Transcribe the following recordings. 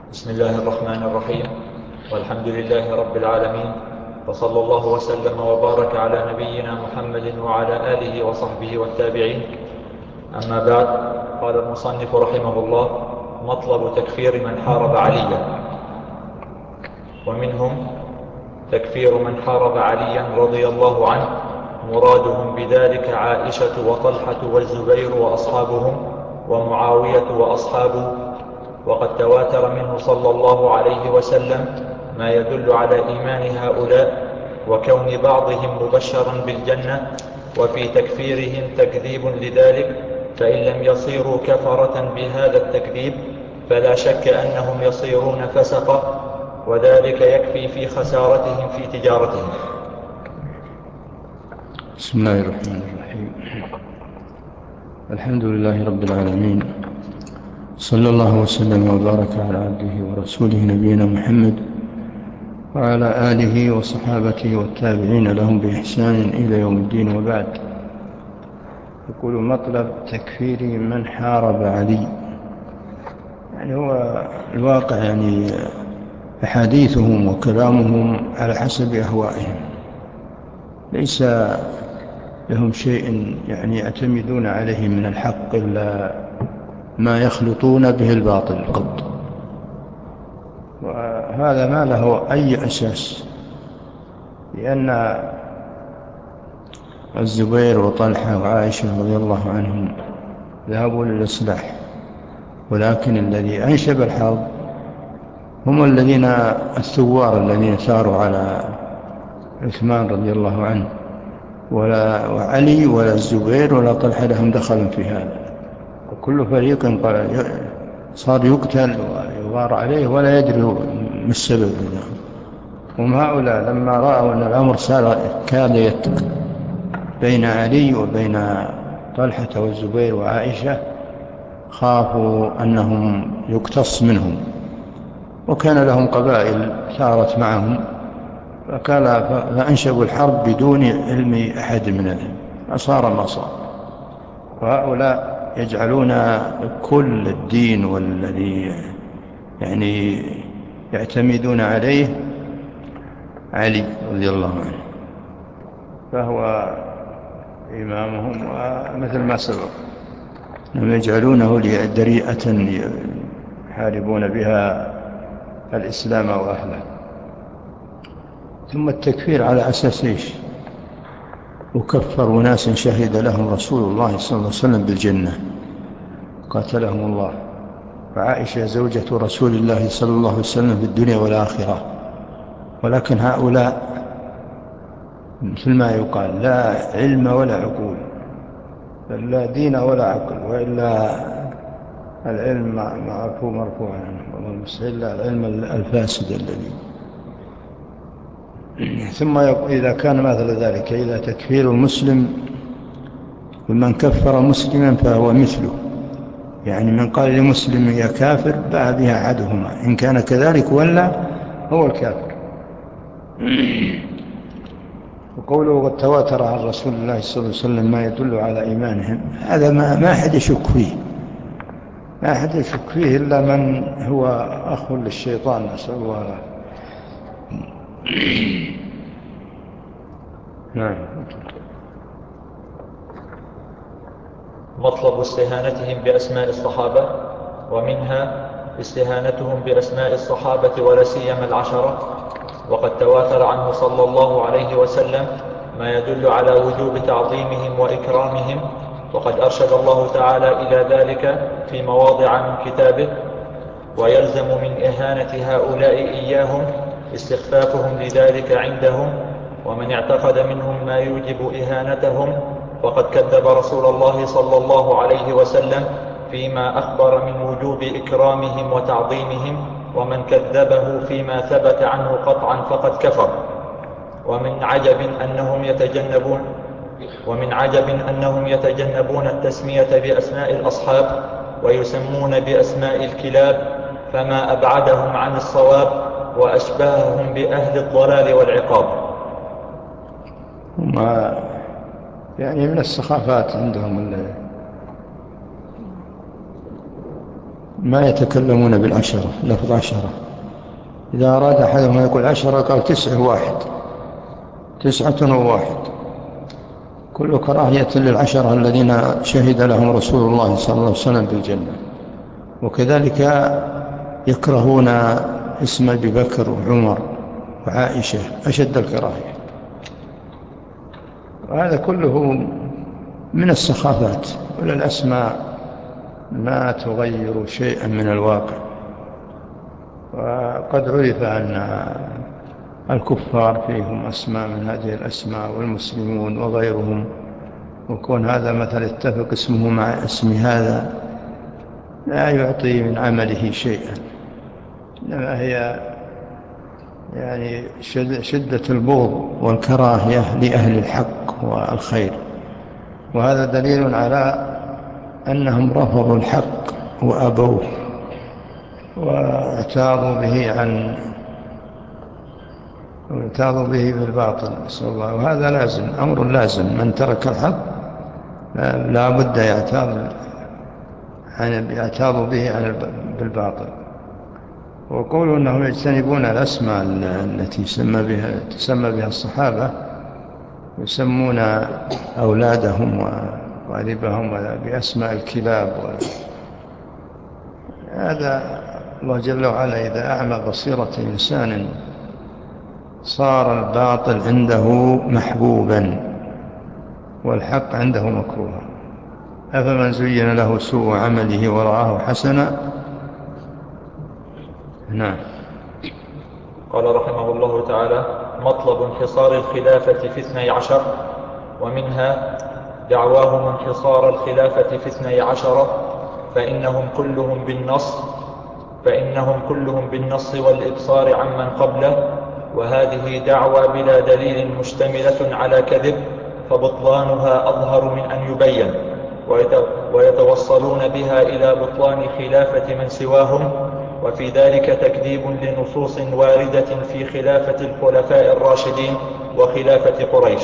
بسم الله الرحمن الرحيم. والحمد لله رب العالمين، وصلى الله وسلم وبارك على نبينا محمد وعلى آله وصحبه والتابعين. أما بعد، قال المصنف رحمه الله: مطلب تكفير من حارب عليا. ومنهم تكفير من حارب عليا رضي الله عنه، مرادهم بذلك عائشة وطلحة والزبير وأصحابهم، ومعاوية وأصحابه. وقد تواتر منه صلى الله عليه وسلم ما يدل على إيمان هؤلاء وكون بعضهم مبشرا بالجنة، وفي تكفيرهم تكذيب لذلك، فإن لم يصيروا كفرة بهذا التكذيب فلا شك أنهم يصيرون فسقة، وذلك يكفي في خسارتهم في تجارتهم. بسم الله الرحمن الرحيم. الحمد لله رب العالمين، صلى الله وسلم وبارك على عبده ورسوله نبينا محمد وعلى آله وصحابته والتابعين لهم بإحسان إلى يوم الدين. وبعد، يقول: مطلب تكفير من حارب علي. يعني هو الواقع، يعني أحاديثهم وكلامهم على حسب أهوائهم، ليس لهم شيء يعني يعتمدون عليه من الحق إلا ما يخلطون به الباطل قط، وهذا ما له أي أساس، لأن الزبير وطلحة وعائشة رضي الله عنهم ذهبوا للإصلاح، ولكن الذي أنشب الحرب هم الذين الثوار الذين ثاروا على عثمان رضي الله عنه، ولا وعلي ولا الزبير ولا طلحة لهم دخل في هذا، وكل فريق صار يقتل ويغار عليه ولا يدري ما السبب له. هم هؤلاء لما رأوا أن الأمر كاد يتك بين علي وبين طلحة والزبير وعائشة، خافوا أنهم يقتص منهم، وكان لهم قبائل ثارت معهم، فأنشبوا الحرب بدون علم أحد منهم، فصار ما صار. وهؤلاء يجعلون كل الدين والذي يعني يعتمدون عليه علي رضي الله عنه، فهو إمامهم، ومثل ما سبق أنهم يجعلونه دريئة يحاربون بها الإسلام وأهله. ثم التكفير على أساس إيش؟ وكفروا ناس شهد لهم رسول الله صلى الله عليه وسلم بالجنة قاتلهم الله، وعائشة زوجة رسول الله صلى الله عليه وسلم في الدنيا والآخرة. ولكن هؤلاء مثل ما يقال: لا علم ولا عقول، لا دين ولا عقل، وإلا العلم مرفوع عنه، والله المستعان، العلم الفاسد الذي. ثم إذا كان مثل ذلك، إذا تكفير المسلم ومن كفر مسلما فهو مثله، يعني من قال لمسلم يا كافر باع بها أحدهما، إن كان كذلك ولا هو الكافر. وقوله قد تواتر عن رسول الله صلى الله عليه وسلم ما يدل على إيمانهم، هذا ما أحد يشك فيه، ما أحد يشك فيه إلا من هو أخ للشيطان، نسأل الله العافية. نعم. مطلب استهانتهم بأسماء الصحابة. ومنها استهانتهم بأسماء الصحابة ولا سيما العشرة. وقد تواتر عنه صلى الله عليه وسلم ما يدل على وجوب تعظيمهم وإكرامهم، وقد أرشد الله تعالى إلى ذلك في مواضع من كتابه: ويلزم من إهانة هؤلاء إياهم استخفافهم لذلك عندهم، ومن اعتقد منهم ما يوجب إهانتهم وقد كذب رسول الله صلى الله عليه وسلم فيما أخبر من وجوب إكرامهم وتعظيمهم، ومن كذبه فيما ثبت عنه قطعا فقد كفر. ومن عجب أنهم يتجنبون التسمية بأسماء الأصحاب ويسمون بأسماء الكلاب، فما أبعدهم عن الصواب وأشبههم بأهل الضلال والعقاب. وما يعني من السخافات عندهم ما يتكلمون بالعشرة، لفظ عشرة. إذا أراد أحدهم يقول عشرة قال 9 كل كراهية للعشرة الذين شهد لهم رسول الله صلى الله عليه وسلم بالجنة. وكذلك يكرهون اسم أبي بكر وعمر وعائشة أشد الكراهية. وهذا كله من السخافات، ولا الأسماء ما تغير شيئا من الواقع. وقد عرف أن الكفار فيهم أسماء من هذه الأسماء والمسلمون وغيرهم، وكون هذا مثل اتفق اسمه مع اسم هذا لا يعطي من عمله شيئا، إنما هي يعني شدة البغض والكراهية لأهل الحق والخير. وهذا دليل على أنهم رفضوا الحق وأبوه واعتاضوا به بالباطل، نسأل الله. وهذا لازم، أمر لازم، من ترك الحق لا بد يعتاض به بالباطل. وقولوا أنهم يجتنبون الأسماء التي تسمى بها الصحابة، يسمون أولادهم وقاربهم بأسماء الكلاب، هذا الله جل وعلا إذا أعمى بصيرة إنسان صار الباطل عنده محبوبا والحق عنده مكروها. أفمن زين له سوء عمله ورآه حسنا. نعم. قال رحمه الله تعالى: مطلب انحصار الخلافة في 12، ومنها دعواهم انحصار الخلافة في 12، فإنهم كلهم بالنص والإبصار عمن قبله، وهذه دعوى بلا دليل مشتملة على كذب، فبطلانها أظهر من أن يبين، ويتوصلون بها إلى بطلان خلافة من سواهم، وفي ذلك تكذيب لنصوص واردة في خلافة الخلفاء الراشدين وخلافة قريش.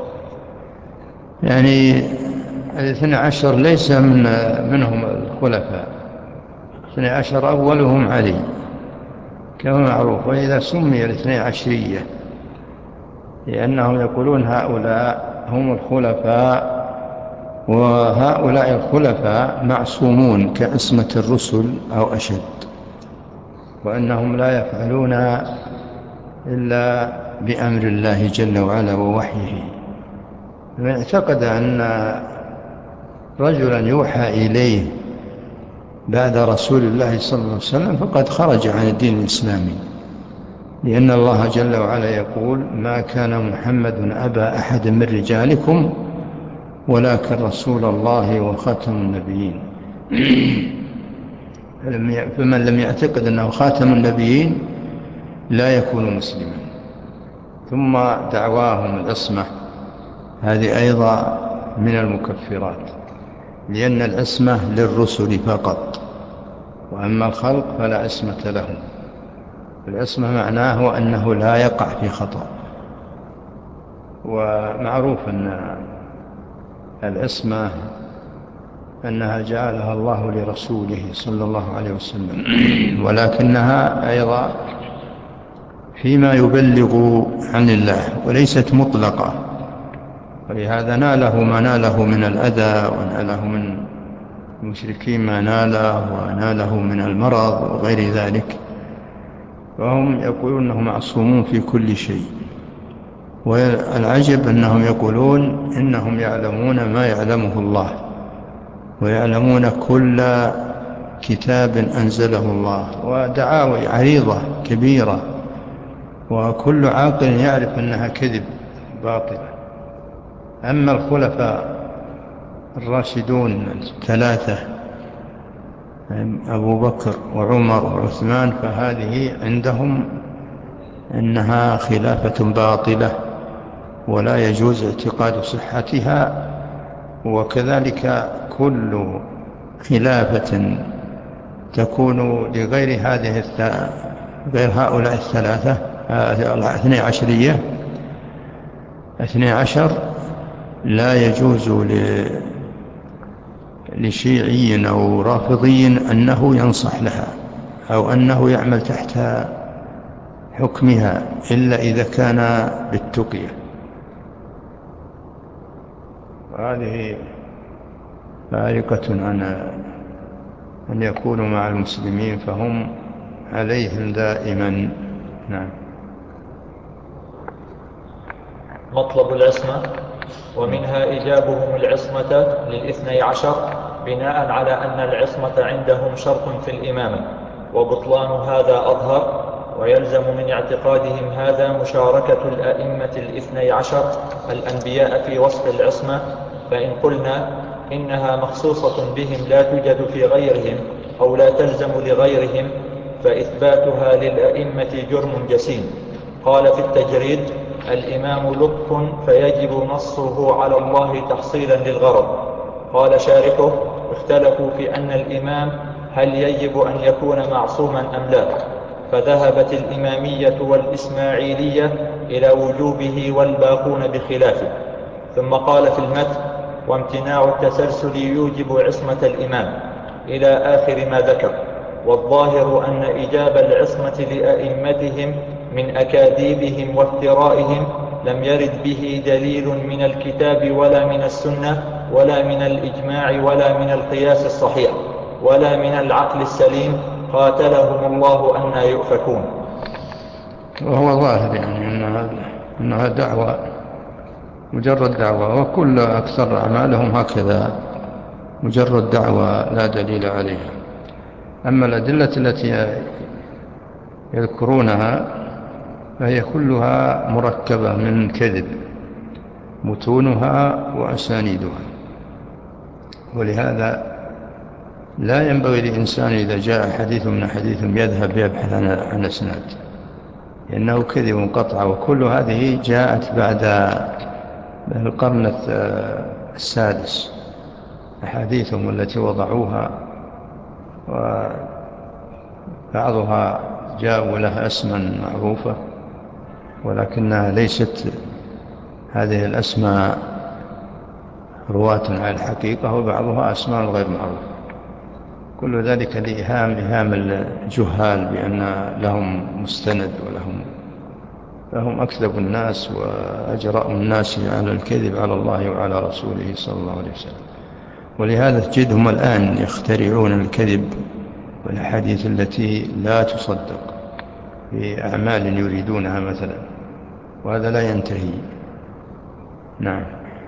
يعني 12 ليس منهم الخلفاء، 12 أولهم علي كما معروف. وإذا سمي 12 لأنهم يقولون هؤلاء هم الخلفاء، وهؤلاء الخلفاء معصومون كعصمة الرسل أو أشد، وأنهم لا يفعلون إلا بأمر الله جل وعلا ووحيه. من اعتقد أن رجلا يوحى إليه بعد رسول الله صلى الله عليه وسلم فقد خرج عن الدين الإسلامي، لأن الله جل وعلا يقول: ما كان محمد أبا أحد من رجالكم ولكن رسول الله وخاتم النبيين. فمن لم يعتقد أنه خاتم النبيين لا يكون مسلما. ثم دعواهم العصمة هذه أيضا من المكفرات، لأن العصمة للرسل فقط، وأما الخلق فلا عصمة لهم. العصمة معناه أنه لا يقع في خطأ. ومعروف أن العصمة أنها جعلها الله لرسوله صلى الله عليه وسلم، ولكنها أيضا فيما يبلغ عن الله وليست مطلقة. ولهذا ناله ما ناله من الأذى، وناله من المشركين ما ناله، وناله من المرض وغير ذلك، وهم يقولون أنهم معصومون في كل شيء. والعجب أنهم يقولون إنهم يعلمون ما يعلمه الله، ويعلمون كل كتاب أنزله الله، ودعاوي عريضة كبيرة، وكل عاقل يعرف أنها كذب باطلة. أما الخلفاء الراشدون 3 أبو بكر وعمر وعثمان فهذه عندهم أنها خلافة باطلة ولا يجوز اعتقاد صحتها. وكذلك كل خلافة تكون لغير غير هؤلاء 12 لا يجوز لشيعي أو رافضي أنه ينصح لها أو أنه يعمل تحت حكمها إلا إذا كان بالتقية. وهذه فارقة عن أن يكونوا مع المسلمين، فهم عليهم دائما. نعم. مطلب العصمة، ومنها إيجابهم العصمة للاثني عشر بناء على أن العصمة عندهم شرط في الإمامة، وبطلان هذا أظهر، ويلزم من اعتقادهم هذا مشاركة الأئمة الاثني عشر الأنبياء في وصف العصمة. فإن قلنا إنها مخصوصة بهم لا توجد في غيرهم أو لا تلزم لغيرهم، فإثباتها للأئمة جرم جسيم. قال في التجريد: الإمام لطف فيجب نصه على الله تحصيلا للغرض. قال شارحه: اختلفوا في أن الإمام هل يجب أن يكون معصوما أم لا، فذهبت الإمامية والإسماعيلية إلى وجوبه والباقون بخلافه. ثم قال في المتن: وامتناع التسلسل يوجب عصمة الإمام، إلى آخر ما ذكر. والظاهر أن إيجاب العصمة لأئمتهم من أكاذيبهم وافترائهم لم يرد به دليل من الكتاب ولا من السنة ولا من الإجماع ولا من القياس الصحيح ولا من العقل السليم، قاتلهم الله أن يؤفكون. وهو ظاهر يعني أنها دعوة، مجرد دعوة، وكل أكثر أعمالهم هكذا، مجرد دعوة لا دليل عليها. أما الأدلة التي يذكرونها فهي كلها مركبة من كذب، متونها وأسانيدها. ولهذا لا ينبغي لإنسان إذا جاء حديث من حديثهم يذهب يبحث عن أسناد، لأنه كذب قطع. وكل هذه جاءت بعد القرن السادس، أحاديثهم التي وضعوها، وبعضها جاءوا لها اسما معروفة ولكنها ليست هذه الأسماء رواة على الحقيقة، وبعضها أسماء غير معروفة. كل ذلك لإيهام الجهال بأن لهم مستند فهم أكذب الناس وأجرأ الناس على الكذب على الله وعلى رسوله صلى الله عليه وسلم. ولهذا تجدهم الآن يخترعون الكذب والحديث التي لا تصدق في أعمال يريدونها مثلا، وهذا لا ينتهي. نعم.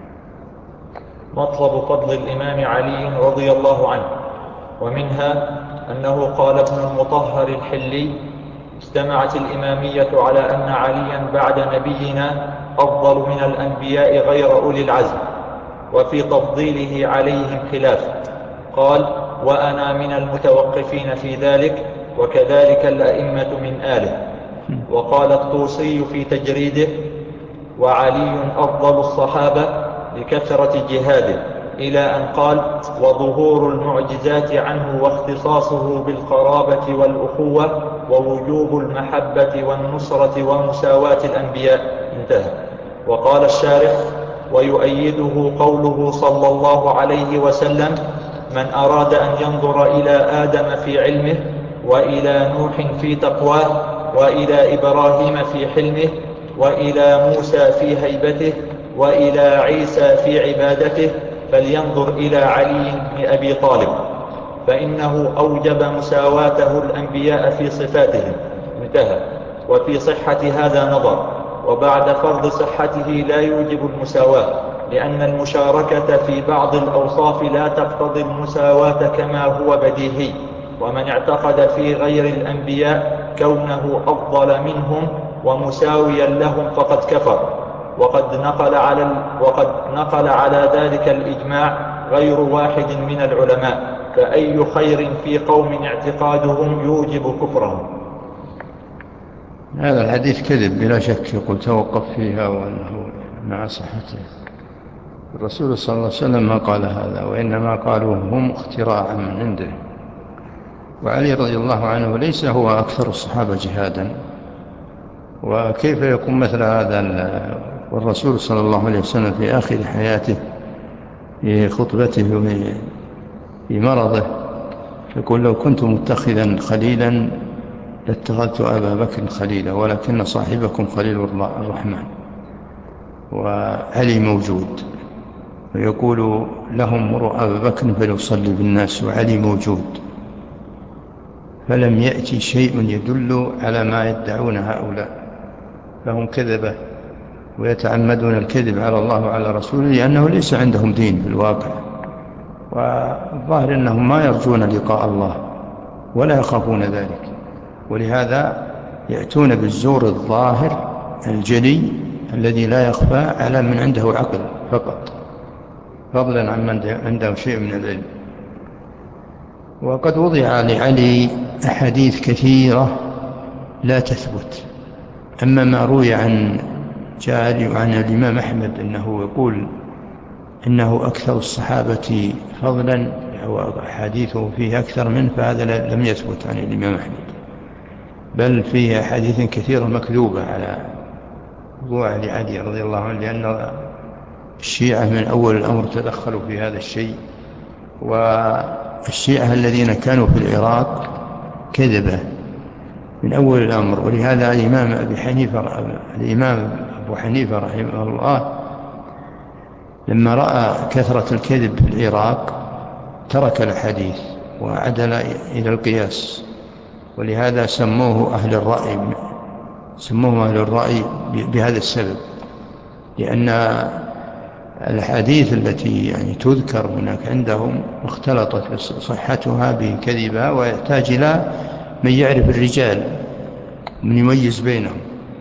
مطلب فضل الإمام علي رضي الله عنه، ومنها أنه قال ابن المطهر الحلي: اجتمعت الإمامية على أن عليا بعد نبينا أفضل من الأنبياء غير أولي العزم، وفي تفضيله عليهم خلاف. قال: وأنا من المتوقفين في ذلك، وكذلك الأئمة من آله. وقال الطوسي في تجريده: وعلي أفضل الصحابة لكثرة جهاده، إلى أن قال: وظهور المعجزات عنه واختصاصه بالقرابة والأخوة ووجوب المحبة والنصرة ومساواة الأنبياء. انتهى. وقال الشارح: ويؤيده قوله صلى الله عليه وسلم: من أراد أن ينظر إلى آدم في علمه، وإلى نوح في تقواه، وإلى إبراهيم في حلمه، وإلى موسى في هيبته، وإلى عيسى في عبادته، فلينظر إلى علي بن أبي طالب، فإنه أوجب مساواته الأنبياء في صفاتهم. انتهى. وفي صحة هذا نظر، وبعد فرض صحته لا يوجب المساواة، لأن المشاركة في بعض الأوصاف لا تقتضي المساواة كما هو بديهي. ومن اعتقد في غير الأنبياء كونه أفضل منهم ومساويا لهم فقد كفر. وقد نقل على ذلك الإجماع غير واحد من العلماء، فأي خير في قوم اعتقادهم يوجب كفرهم. هذا الحديث كذب بلا شك، يقول توقف فيها وأنه مع صحته. الرسول صلى الله عليه وسلم ما قال هذا، وإنما قالوا هم اختراعا من عنده. وعلي رضي الله عنه ليس هو أكثر الصحابة جهادا، وكيف يكون مثل هذا والرسول صلى الله عليه وسلم في آخر حياته في خطبته في مرضه، يقول لو كنت متخذا خليلا لاتخذت أبا بكر خليلا، ولكن صاحبكم خليل الرحمن. وعلي موجود، ويقول لهم مروا أبا بكر فليصلي بالناس، وعلي موجود. فلم يأتي شيء يدل على ما يدعون هؤلاء، فهم كذبة ويتعمدون الكذب على الله وعلى رسوله، لأنه ليس عندهم دين في الواقع، والظاهر أنهم ما يرجون لقاء الله ولا يخافون ذلك، ولهذا يأتون بالزور الظاهر الجلي الذي لا يخفى على من عنده عقل فقط، فضلا عن من عنده شيء من العلم. وقد وضع لعلي أحاديث كثيرة لا تثبت. أما ما روي عن جاري وعن الإمام أحمد أنه يقول إنه أكثر الصحابة فضلا وحديثه فيه أكثر منه، فهذا لم يثبت عن الإمام أحمد، بل فيه حديث كثيرة مكذوبة على موضوع لعلي رضي الله عنه، لأن الشيعة من أول الأمر تدخلوا في هذا الشيء، والشيعة الذين كانوا في العراق كذبة من أول الأمر. ولهذا الإمام أبو حنيفة رحمه الله لما رأى كثرة الكذب في العراق ترك الحديث وعدل إلى القياس، ولهذا سموه أهل الرأي بهذا السبب، لأن الحديث التي يعني تذكر هناك عندهم اختلطت صحتها بكذبها، ويحتاج إلى من يعرف الرجال من يميز بينهم.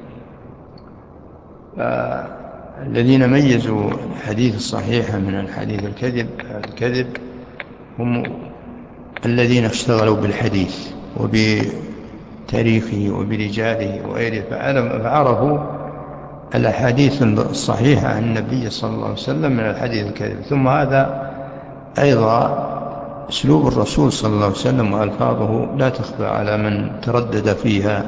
الذين ميزوا الحديث الصحيح من الحديث الكذب هم الذين اشتغلوا بالحديث وبتاريخه وبرجاله وغيره، فعرفوا الأحاديث الصحيحة عن النبي صلى الله عليه وسلم من الحديث الكذب. ثم هذا أيضا أسلوب الرسول صلى الله عليه وسلم وألفاظه لا تخفى على من تردد فيها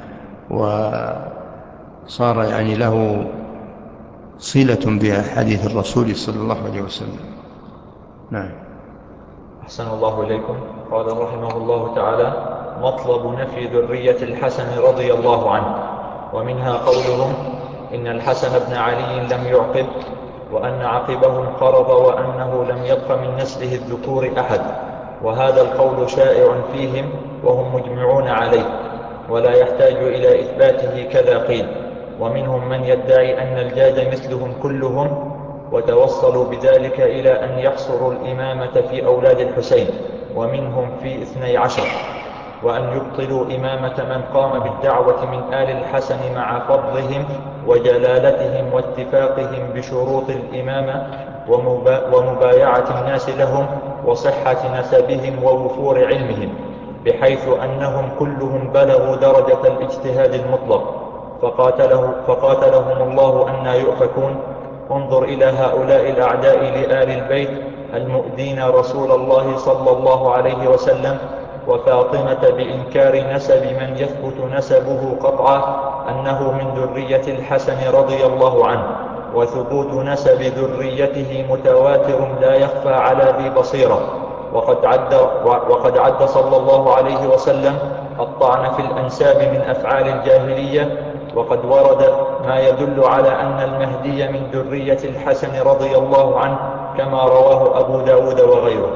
وصار يعني له صلة بحديث الرسول صلى الله عليه وسلم. نعم. أحسن الله إليكم. قال رحمه الله تعالى: مطلب نفي ذرية الحسن رضي الله عنه. ومنها قولهم إن الحسن بن علي لم يعقب، وأن عقبه انقرض، وأنه لم يبق من نسله الذكور أحد، وهذا القول شائع فيهم وهم مجمعون عليه، ولا يحتاج إلى إثباته كذا قيل. ومنهم من يدعي أن الجاد مثلهم كلهم، وتوصلوا بذلك إلى أن يحصروا الإمامة في أولاد الحسين، ومنهم في 12، وأن يبطلوا إمامة من قام بالدعوة من آل الحسن مع فضلهم وجلالتهم واتفاقهم بشروط الإمامة ومبايعة الناس لهم وصحة نسبهم ووفور علمهم، بحيث أنهم كلهم بلغوا درجة الاجتهاد المطلق، فقاتلهم الله أنى يؤفكون. انظر إلى هؤلاء الأعداء لآل البيت المؤذين رسول الله صلى الله عليه وسلم وفاطمة بإنكار نسب من يثبت نسبه قطعا أنه من ذرية الحسن رضي الله عنه، وثبوت نسب ذريته متواتر لا يخفى على ذي بصيرة. وقد عد صلى الله عليه وسلم الطعن في الأنساب من أفعال الجاهلية، وقد ورد ما يدل على أن المهدي من ذرية الحسن رضي الله عنه كما رواه أبو داود وغيره.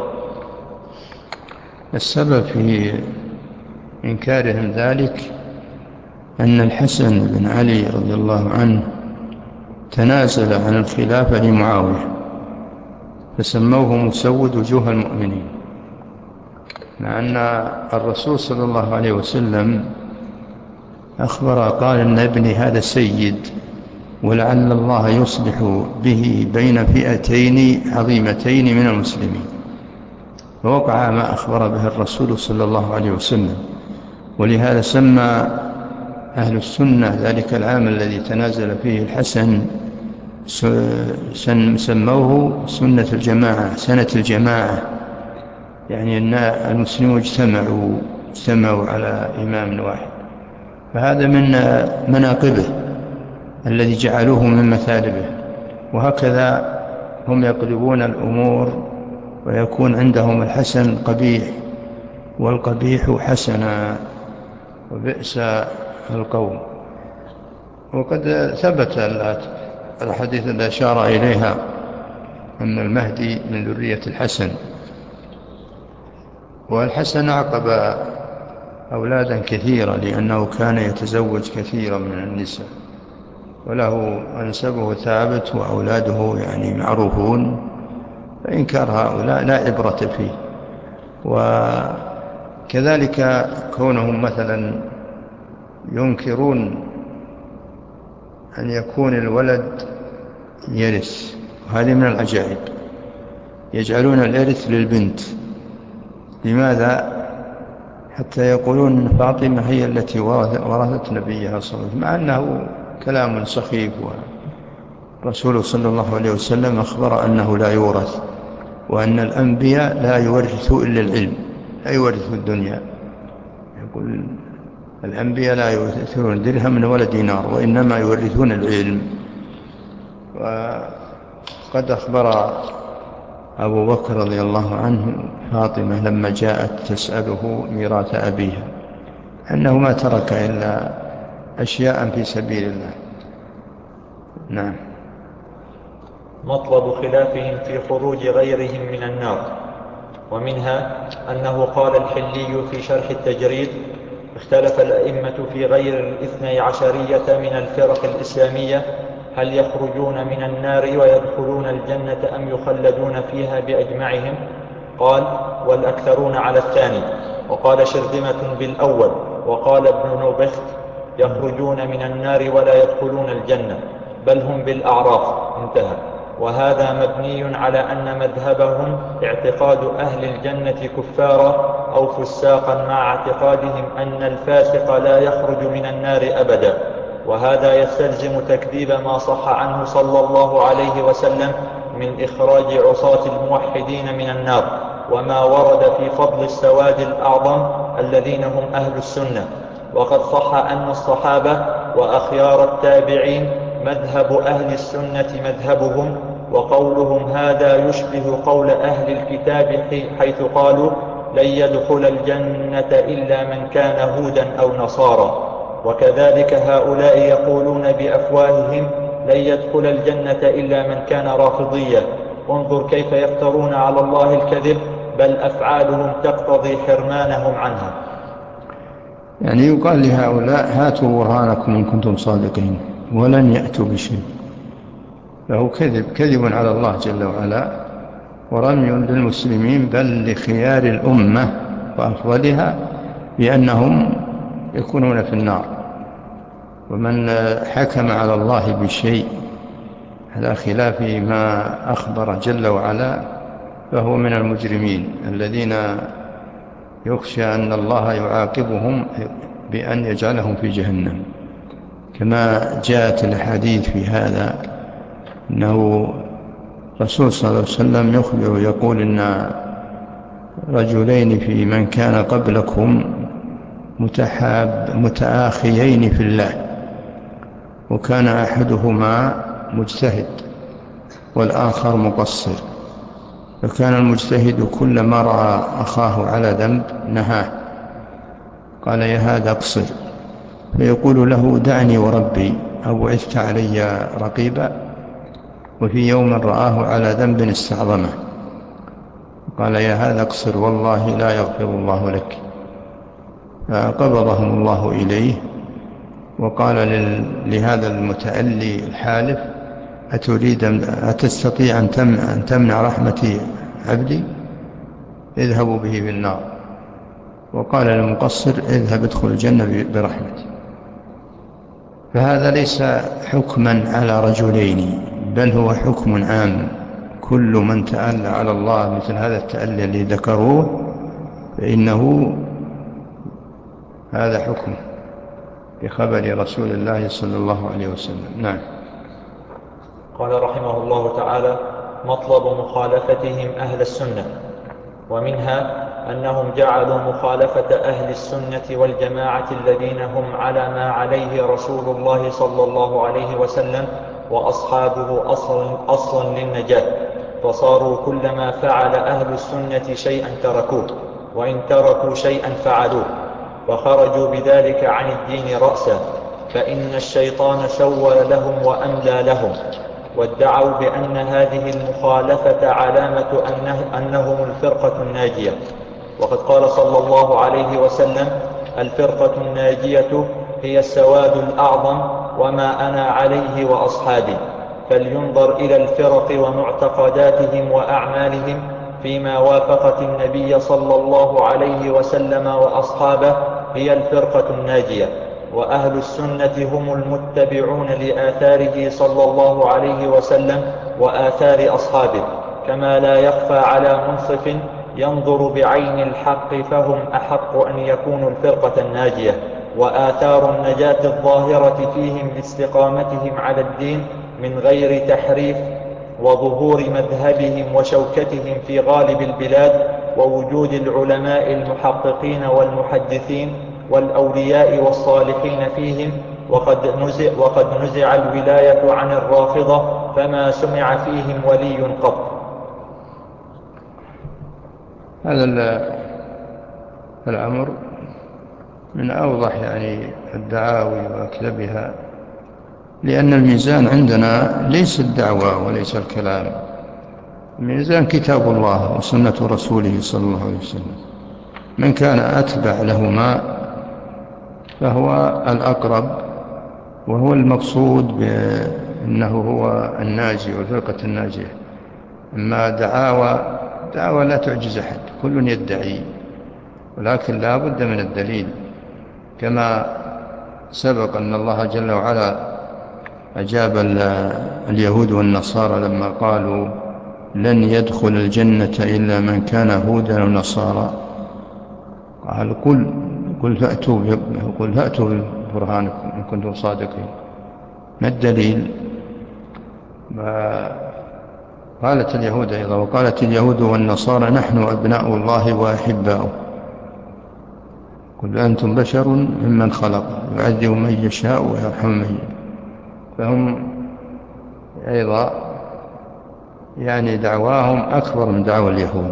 السبب في إنكارهم ذلك أن الحسن بن علي رضي الله عنه تنازل عن الخلافة لمعاوية، فسموه مسود وجوه المؤمنين، مع أن الرسول صلى الله عليه وسلم أخبر قال إن ابني هذا سيد، ولعل الله يصلح به بين فئتين عظيمتين من المسلمين، فوقع ما أخبر به الرسول صلى الله عليه وسلم. ولهذا سمى أهل السنة ذلك العام الذي تنازل فيه الحسن سموه سنة الجماعة، سنة الجماعة، يعني أن المسلمون اجتمعوا على إمام واحد، فهذا من مناقبه الذي جعلوه من مثالبه. وهكذا هم يقلبون الأمور ويكون عندهم الحسن قبيح والقبيح حسنا، وبئس القوم. وقد ثبت الحديث الذي أشار إليها أن المهدي من ذرية الحسن، والحسن عقب أولادا كثيرا لأنه كان يتزوج كثيرا من النساء، وله أنسبه ثابت وأولاده يعني معروفون، فإنكار هؤلاء لا عبرة فيه. وكذلك كونهم مثلا ينكرون أن يكون الولد يرث، وهذه من العجائب، يجعلون الإرث للبنت. لماذا؟ حتى يقولون أن فاطمة هي التي ورثت نبيها صلى الله عليه وسلم، مع أنه كلام سخيف، ورسوله صلى الله عليه وسلم أخبر أنه لا يورث، وأن الأنبياء لا يورثوا إلا العلم، لا يورثوا الدنيا. يقول الأنبياء لا يورثون درهم ولا دينار، وإنما يورثون العلم. وقد أخبر أبو بكر رضي الله عنه فاطمة لما جاءت تسأله ميراث أبيها أنه ما ترك إلا أشياء في سبيل الله. نعم. مطلب خلافهم في خروج غيرهم من النار. ومنها أنه قال الحلي في شرح التجريد: اختلف الأئمة في غير الاثني عشرية من الفرق الإسلامية هل يخرجون من النار ويدخلون الجنة أم يخلدون فيها بأجمعهم؟ قال: والأكثرون على الثاني. وقال شرذمة بالأول. وقال ابن نوبخت: يخرجون من النار ولا يدخلون الجنة، بل هم بالأعراف. انتهى. وهذا مبني على أن مذهبهم اعتقاد أهل الجنة كفارا أو فساقا، مع اعتقادهم أن الفاسق لا يخرج من النار أبدا. وهذا يستلزم تكذيب ما صح عنه صلى الله عليه وسلم من إخراج عصاة الموحدين من النار، وما ورد في فضل السواد الأعظم الذين هم أهل السنة. وقد صح أن الصحابة وأخيار التابعين مذهب أهل السنة مذهبهم، وقولهم هذا يشبه قول أهل الكتاب حيث قالوا: لن يدخل الجنة إلا من كان هودا أو نصارى. وكذلك هؤلاء يقولون بأفواههم: لن يدخل الجنة إلا من كان رافضيا. انظر كيف يفترون على الله الكذب، بل أفعالهم تقتضي حرمانهم عنها. يعني يقال لهؤلاء: هاتوا برهانكم إن كنتم صادقين، ولن يأتوا بشيء. فهو كذب على الله جل وعلا، ورمي للمسلمين بل لخيار الأمة وأفضلها بأنهم يكونون في النار. ومن حكم على الله بشيء على خلاف ما أخبر جل وعلا فهو من المجرمين الذين يخشى أن الله يعاقبهم بأن يجعلهم في جهنم، كما جاءت الحديث في هذا أنه الرسول صلى الله عليه وسلم يخبر يقول: إن رجلين في من كان قبلكم متآخيين في الله، وكان أحدهما مجتهد والآخر مقصر، فكان المجتهد كلما رأى أخاه على ذنب نهاه، قال: يا هذا اقصر، فيقول له: دعني وربي أبعثت علي رقيبا. وفي يوم رآه على ذنب استعظمه، قال: يا هذا اقصر، والله لا يغفر الله لك. فقبضهم الله إليه، وقال لهذا المتألي الحالف: أتستطيع أن تمنع رحمتي عبدي؟ اذهبوا به في النار. وقال للمقصر: اذهب ادخل الجنة برحمتي. فهذا ليس حكما على رجلين، بل هو حكم عام. كل من تألى على الله مثل هذا التألي الذي ذكروه فإنه هذا حكم بخبر رسول الله صلى الله عليه وسلم. نعم. قال رحمه الله تعالى: مطلب مخالفتهم أهل السنة. ومنها أنهم جعلوا مخالفة أهل السنة والجماعة الذين هم على ما عليه رسول الله صلى الله عليه وسلم وأصحابه أصلا للنجاة، فصاروا كلما فعل أهل السنة شيئا تركوه، وإن تركوا شيئا فعلوه، فخرجوا بذلك عن الدين رأسا، فإن الشيطان سول لهم وأملى لهم، وادعوا بأن هذه المخالفة علامة أنهم الفرقة الناجية. وقد قال صلى الله عليه وسلم: الفرقة الناجية هي السواد الأعظم وما أنا عليه وأصحابي. فلينظر إلى الفرق ومعتقداتهم وأعمالهم فيما وافقت النبي صلى الله عليه وسلم وأصحابه هي الفرقة الناجية، وأهل السنة هم المتبعون لآثاره صلى الله عليه وسلم وآثار أصحابه، كما لا يخفى على منصف ينظر بعين الحق فهم أحق أن يكونوا الفرقة الناجية، وآثار النجاة الظاهرة فيهم لاستقامتهم على الدين من غير تحريف، وظهور مذهبهم وشوكتهم في غالب البلاد، ووجود العلماء المحققين والمحدثين والأولياء والصالحين فيهم. وقد نزع الولاية عن الرافضة فما سمع فيهم ولي قط. هذا الأمر من أوضح الدعاوي وأكذبها، لأن الميزان عندنا ليس الدعوة وليس الكلام، الميزان كتاب الله وسنة رسوله صلى الله عليه وسلم. من كان أتبع لهما فهو الأقرب، وهو المقصود بأنه هو الناجي والفرقة الناجية. أما دعوة لا تعجز أحد، كل يدعي، ولكن لا بد من الدليل، كما سبق أن الله جل وعلا أجاب اليهود والنصارى لما قالوا لن يدخل الجنة إلا من كان هودا أو نصارى. قال قل فأتوا ببرهانكم إن كنتم صادقين. ما الدليل؟ قالت اليهود أيضا، وقالت اليهود والنصارى نحن أبناء الله وأحباؤه قل أنتم بشر ممن خلق يعذب من يشاء ويرحم من يشاء. فهم أيضا دعواهم أكبر من دعوى اليهود،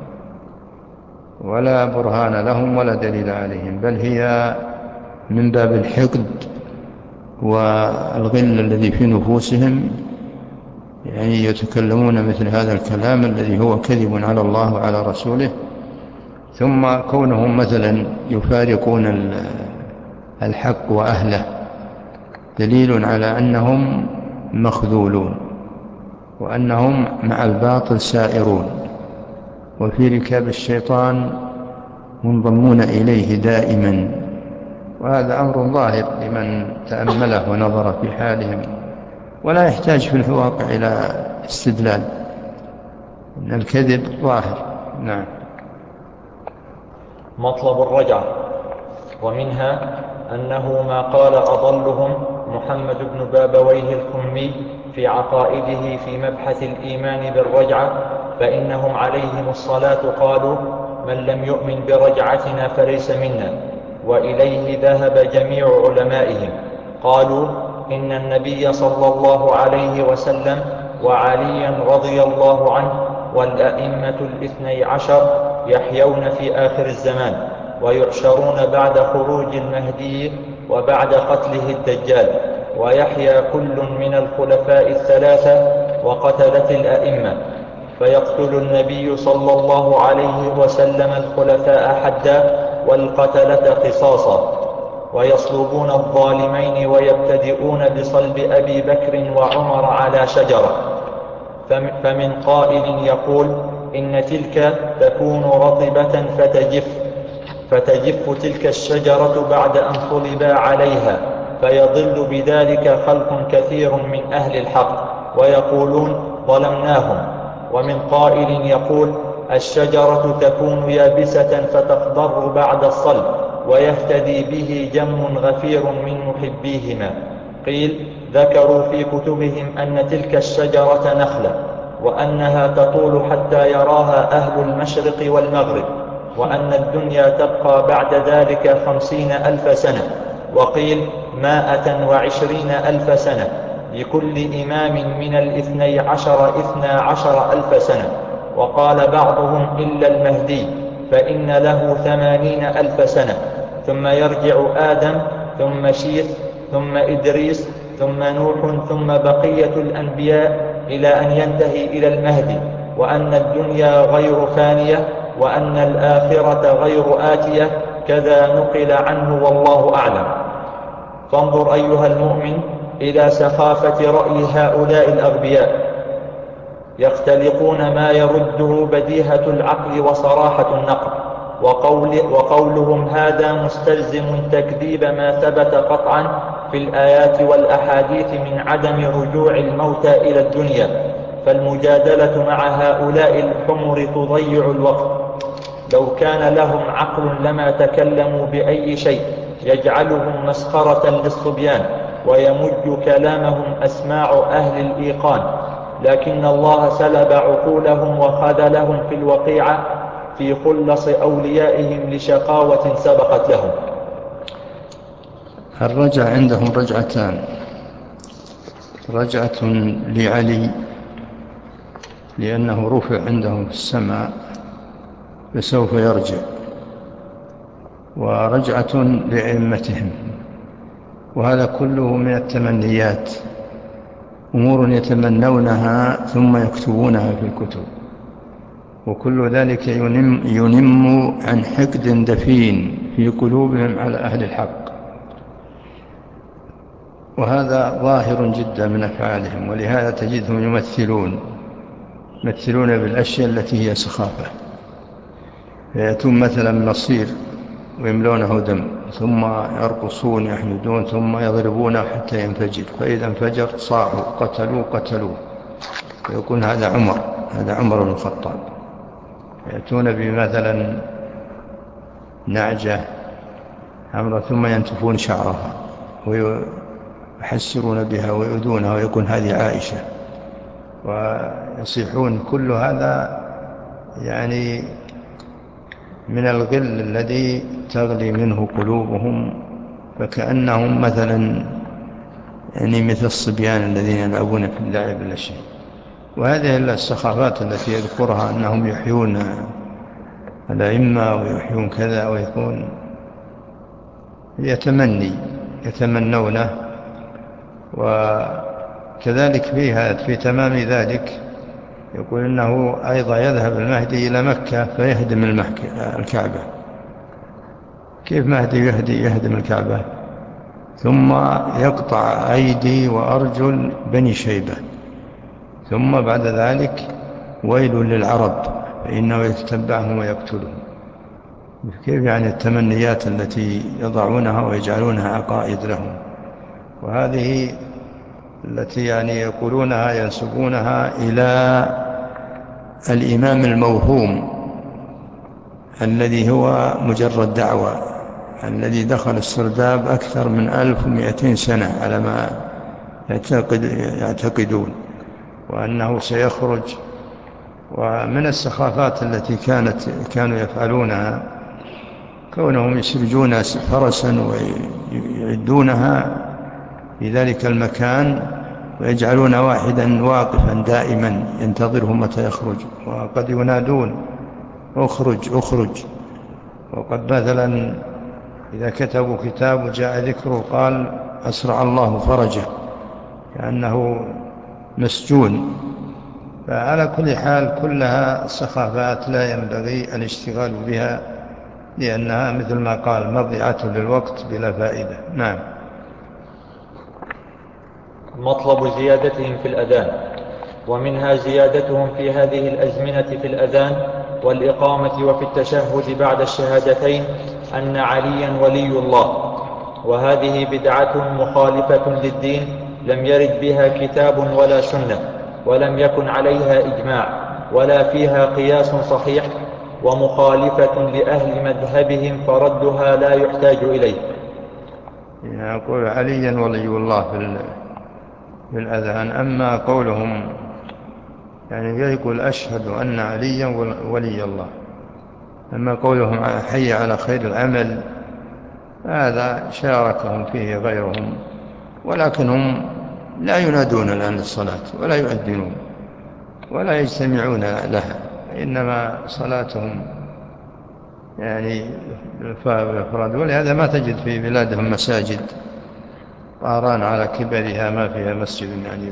ولا برهان لهم ولا دليل عليهم، بل هي من باب الحقد والغل الذي في نفوسهم، يتكلمون مثل هذا الكلام الذي هو كذب على الله وعلى رسوله. ثم كونهم مثلا يفارقون الحق وأهله دليل على أنهم مخذولون، وأنهم مع الباطل سائرون، وفي ركاب الشيطان منضمون إليه دائما. وهذا أمر ظاهر لمن تأمله ونظر في حالهم، ولا يحتاج في الواقع إلى استدلال، إن الكذب ظاهر. نعم. مطلب الرجعة. ومنها أنه ما قال أضلهم محمد بن بابويه الكمي في عقائده في مبحث الإيمان بالرجعة، فإنهم عليهم الصلاة قالوا من لم يؤمن برجعتنا فليس منا، وإليه ذهب جميع علمائهم. قالوا إن النبي صلى الله عليه وسلم وعليا رضي الله عنه والأئمة 12 يحيون في آخر الزمان، ويحشرون بعد خروج المهدي وبعد قتله الدجال، ويحيا كل من الخلفاء 3 وقتلة الأئمة، فيقتل النبي صلى الله عليه وسلم الخلفاء حدا والقتلة قصاصا، ويصلبون الظالمين ويبتدئون بصلب أبي بكر وعمر على شجرة. فمن قائل يقول إن تلك تكون رطبة فتجف تلك الشجرة بعد أن صلبا عليها، فيضل بذلك خلق كثير من أهل الحق ويقولون ظلمناهم. ومن قائل يقول الشجرة تكون يابسة فتخضر بعد الصلب ويهتدي به جم غفير من محبيهما. قيل ذكروا في كتبهم أن تلك الشجرة نخلة، وأنها تطول حتى يراها أهل المشرق والمغرب، وأن الدنيا تبقى بعد ذلك 50,000 سنة، وقيل 120,000 سنة، لكل إمام من 12 ألف سنة. وقال بعضهم إلا المهدي فإن له 80 ألف سنة، ثم يرجع آدم ثم شيث ثم إدريس ثم نوح ثم بقية الأنبياء إلى أن ينتهي إلى المهدي، وأن الدنيا غير فانية، وأن الآخرة غير آتية، كذا نقل عنه والله أعلم. فانظر أيها المؤمن إلى سخافة رأي هؤلاء الأغبياء، يختلقون ما يرده بديهة العقل وصراحة النقل، وقولهم هذا مستلزم تكذيب ما ثبت قطعا في الآيات والأحاديث من عدم رجوع الموتى إلى الدنيا. فالمجادلة مع هؤلاء الحمر تضيع الوقت. لو كان لهم عقل لما تكلموا بأي شيء يجعلهم مسخرة للصبيان ويمج كلامهم أسماع أهل الإيقان، لكن الله سلب عقولهم وخذلهم في الوقيعة في خلص أوليائهم لشقاوة سبقت لهم. الرجع عندهم رجعتان: رجعة لعلي لأنه رفع عندهم في السماء فسوف يرجع، ورجعة لأئمتهم، وهذا كله من التمنيات، أمور يتمنونها ثم يكتبونها في الكتب، وكل ذلك ينم عن حقد دفين في قلوبهم على أهل الحق، وهذا ظاهر جدا من أفعالهم. ولهذا تجدهم يمثلون بالأشياء التي هي سخافة، فيأتون مثلا مصير ويملونه دم، ثم يرقصون يحمدون، ثم يضربونه حتى ينفجر، فإذا انفجر صاحوا قتلوه، ويقول هذا عمر بن الخطاب. يأتون بمثلا نعجة حمراء ثم ينتفون شعرها ويحسرون بها ويؤذونها ويقول هذه عائشة، ويصيحون. كل هذا يعني من الغل الذي تغلي منه قلوبهم، فكأنهم مثلا مثل الصبيان الذين يلعبون في اللعب لا شيء. وهذه السخافات التي يذكرها أنهم يحيون الأئمة ويحيون كذا ويكون يتمنونه. وكذلك في تمام ذلك يقول إنه أيضا يذهب المهدي إلى مكة فيهدم الكعبة. كيف مهدي يهدم الكعبة؟ ثم يقطع أيدي وأرجل بني شيبة، ثم بعد ذلك ويل للعرب فإنه يتتبعهم ويقتلهم. كيف يعني التمنيات التي يضعونها ويجعلونها عقائد لهم، وهذه التي يعني يقولونها ينسبونها إلى الإمام الموهوم الذي هو مجرد دعوة، الذي دخل السرداب أكثر من 1200 سنة على ما يعتقدون، وأنه سيخرج. ومن السخافات التي كانوا يفعلونها كونهم يسرجون فرسا ويعدونها في ذلك المكان ويجعلون واحدا واقفا دائما ينتظره متى يخرج، وقد ينادون أخرج. وقد مثلا إذا كتبوا كتاب وجاء ذكره قال أسرع الله فرجه، كأنه مسجون. فعلى كل حال كلها سخافات لا ينبغي الاشتغال بها، لأنها مثل ما قال مضيعة للوقت بلا فائدة. نعم. مطلب زيادتهم في الأذان. ومنها زيادتهم في هذه الأزمنة في الأذان والإقامة وفي التشهد بعد الشهادتين أن عليا ولي الله، وهذه بدعة مخالفة للدين لم يرد بها كتاب ولا سنة، ولم يكن عليها إجماع ولا فيها قياس صحيح، ومخالفة لأهل مذهبهم فردها لا يحتاج إليه. يقول عليا ولي الله في الأذان. أما قولهم يعني يقول أشهد أن عليا ولي الله، أما قولهم حي على خير العمل هذا شاركهم فيه غيرهم، ولكن هم لا ينادون الآن للصلاة ولا يؤذنون ولا يجتمعون لها، إنما صلاتهم يعني بالأفراد. ولهذا ما تجد في بلادهم مساجد طاران على كبرها ما فيها مسجد يعني،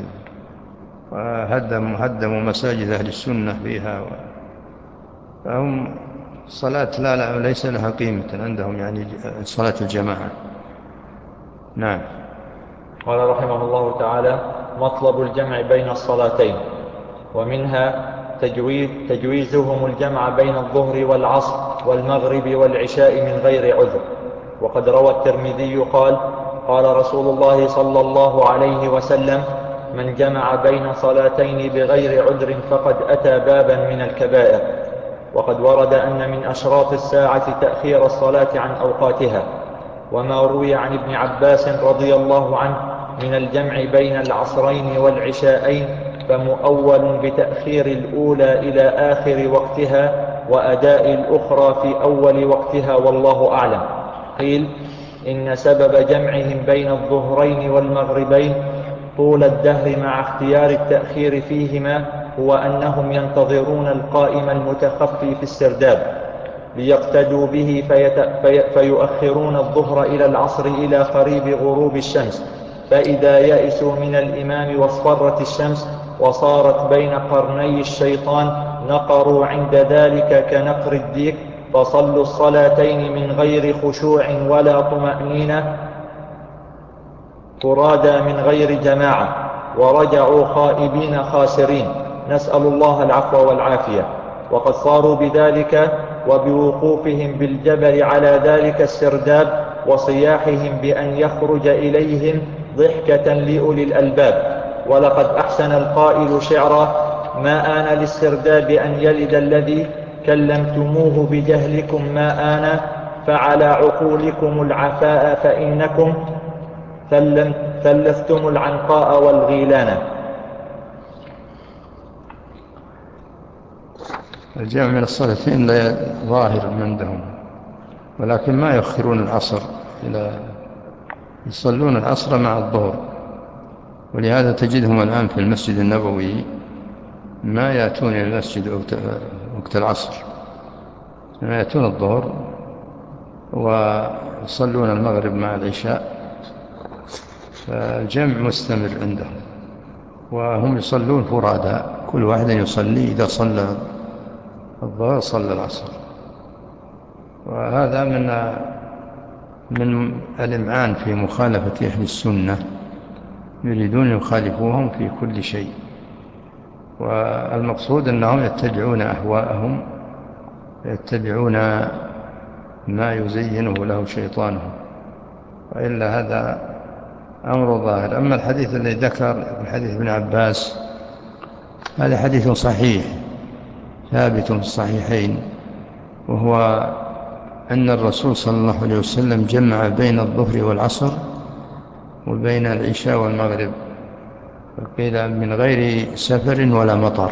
وهدموا مساجد أهل السنة فيها، فهم الصلاة لا ليس لها قيمة عندهم يعني صلاة الجماعة. نعم. قال رحمه الله تعالى: مطلب الجمع بين الصلاتين، ومنها تجويزهم الجمع بين الظهر والعصر والمغرب والعشاء من غير عذر. وقد روى الترمذي قال: قال رسول الله صلى الله عليه وسلم: من جمع بين صلاتين بغير عذر فقد أتى بابا من الكبائر. وقد ورد أن من أشراط الساعة تأخير الصلاة عن أوقاتها. وما روي عن ابن عباس رضي الله عنه من الجمع بين العصرين والعشاءين فمؤول بتأخير الأولى إلى آخر وقتها وأداء الأخرى في أول وقتها، والله أعلم. قيل: إن سبب جمعهم بين الظهرين والمغربين طول الدهر مع اختيار التأخير فيهما هو أنهم ينتظرون القائم المتخفي في السرداب ليقتدوا به فيؤخرون الظهر إلى العصر إلى قريب غروب الشمس، فإذا يئسوا من الإمام واصفرت الشمس وصارت بين قرني الشيطان نقروا عند ذلك كنقر الديك، فصلوا الصلاتين من غير خشوع ولا طمأنينة فرادى من غير جماعة، ورجعوا خائبين خاسرين، نسأل الله العفو والعافية. وقد صاروا بذلك وبوقوفهم بالجبل على ذلك السرداب وصياحهم بأن يخرج إليهم ضحكة لأولي الألباب. ولقد أحسن القائل شعرا: ما آن للسرداب أن يلد الذي كلمتموه بجهلكم، ما آن فعلى عقولكم العفاء فإنكم ثلثتم العنقاء والغيلان. الجمع من الصلاتين لا ظاهر عندهم، ولكن ما يؤخرون العصر يصلون العصر مع الظهر. ولهذا تجدهم الآن في المسجد النبوي ما يأتون إلى المسجد وقت العصر، ما يأتون الظهر ويصلون المغرب مع العشاء، فالجمع مستمر عندهم، وهم يصلون فرادى، كل واحد يصلي إذا صلى الظهر صلى العصر. وهذا من الإمعان في مخالفة أهل السنة، يريدون يخالفوهم في كل شيء، والمقصود أنهم يتبعون أهواءهم، يتبعون ما يزينه له شيطانهم، وإلا هذا أمر ظاهر. أما الحديث الذي ذكر حديث ابن عباس هذا حديث صحيح ثابت في الصحيحين، وهو أن الرسول صلى الله عليه وسلم جمع بين الظهر والعصر وبين العشاء والمغرب، فقيل من غير سفر ولا مطر،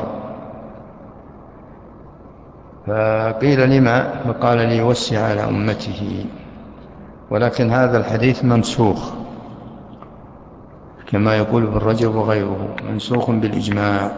فقيل لما؟ فقال ليوسع على أمته. ولكن هذا الحديث منسوخ كما يقول ابن رجب وغيره، منسوخ بالإجماع،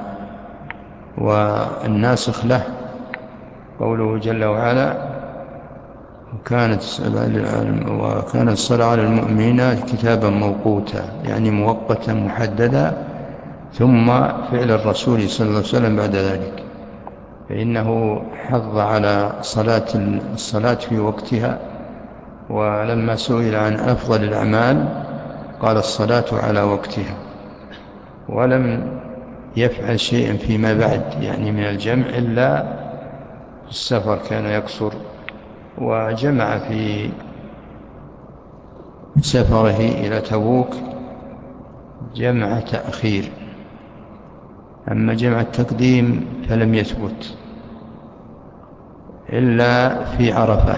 والناسخ له قوله جل وعلا: وكانت الصلاة على المؤمنين كتابا موقوتا، يعني مؤقتا محددا، ثم فعل الرسول صلى الله عليه وسلم بعد ذلك، فإنه حض على الصلاة في وقتها. ولما سئل عن أفضل الأعمال قال الصلاة على وقتها، ولم يفعل شيئا فيما بعد يعني من الجمع إلا في السفر كان يقصر، وجمع في سفره إلى تبوك جمع تأخير. أما جمع التقديم فلم يثبت إلا في عرفة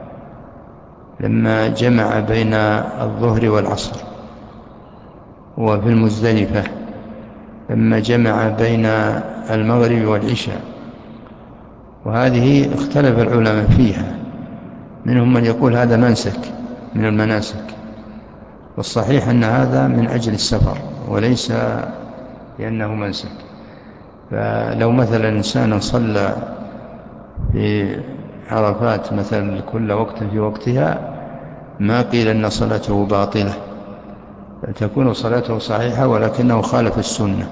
لما جمع بين الظهر والعصر، وفي المزدلفة لما جمع بين المغرب والعشاء. وهذه اختلف العلماء فيها، منهم من يقول هذا منسك من المناسك، والصحيح أن هذا من أجل السفر وليس لأنه منسك. فلو مثلا إنسان صلى في عرفات مثلا كل وقت في وقتها ما قيل أن صلاته باطلة، تكون صلاته صحيحة ولكنه خالف السنة.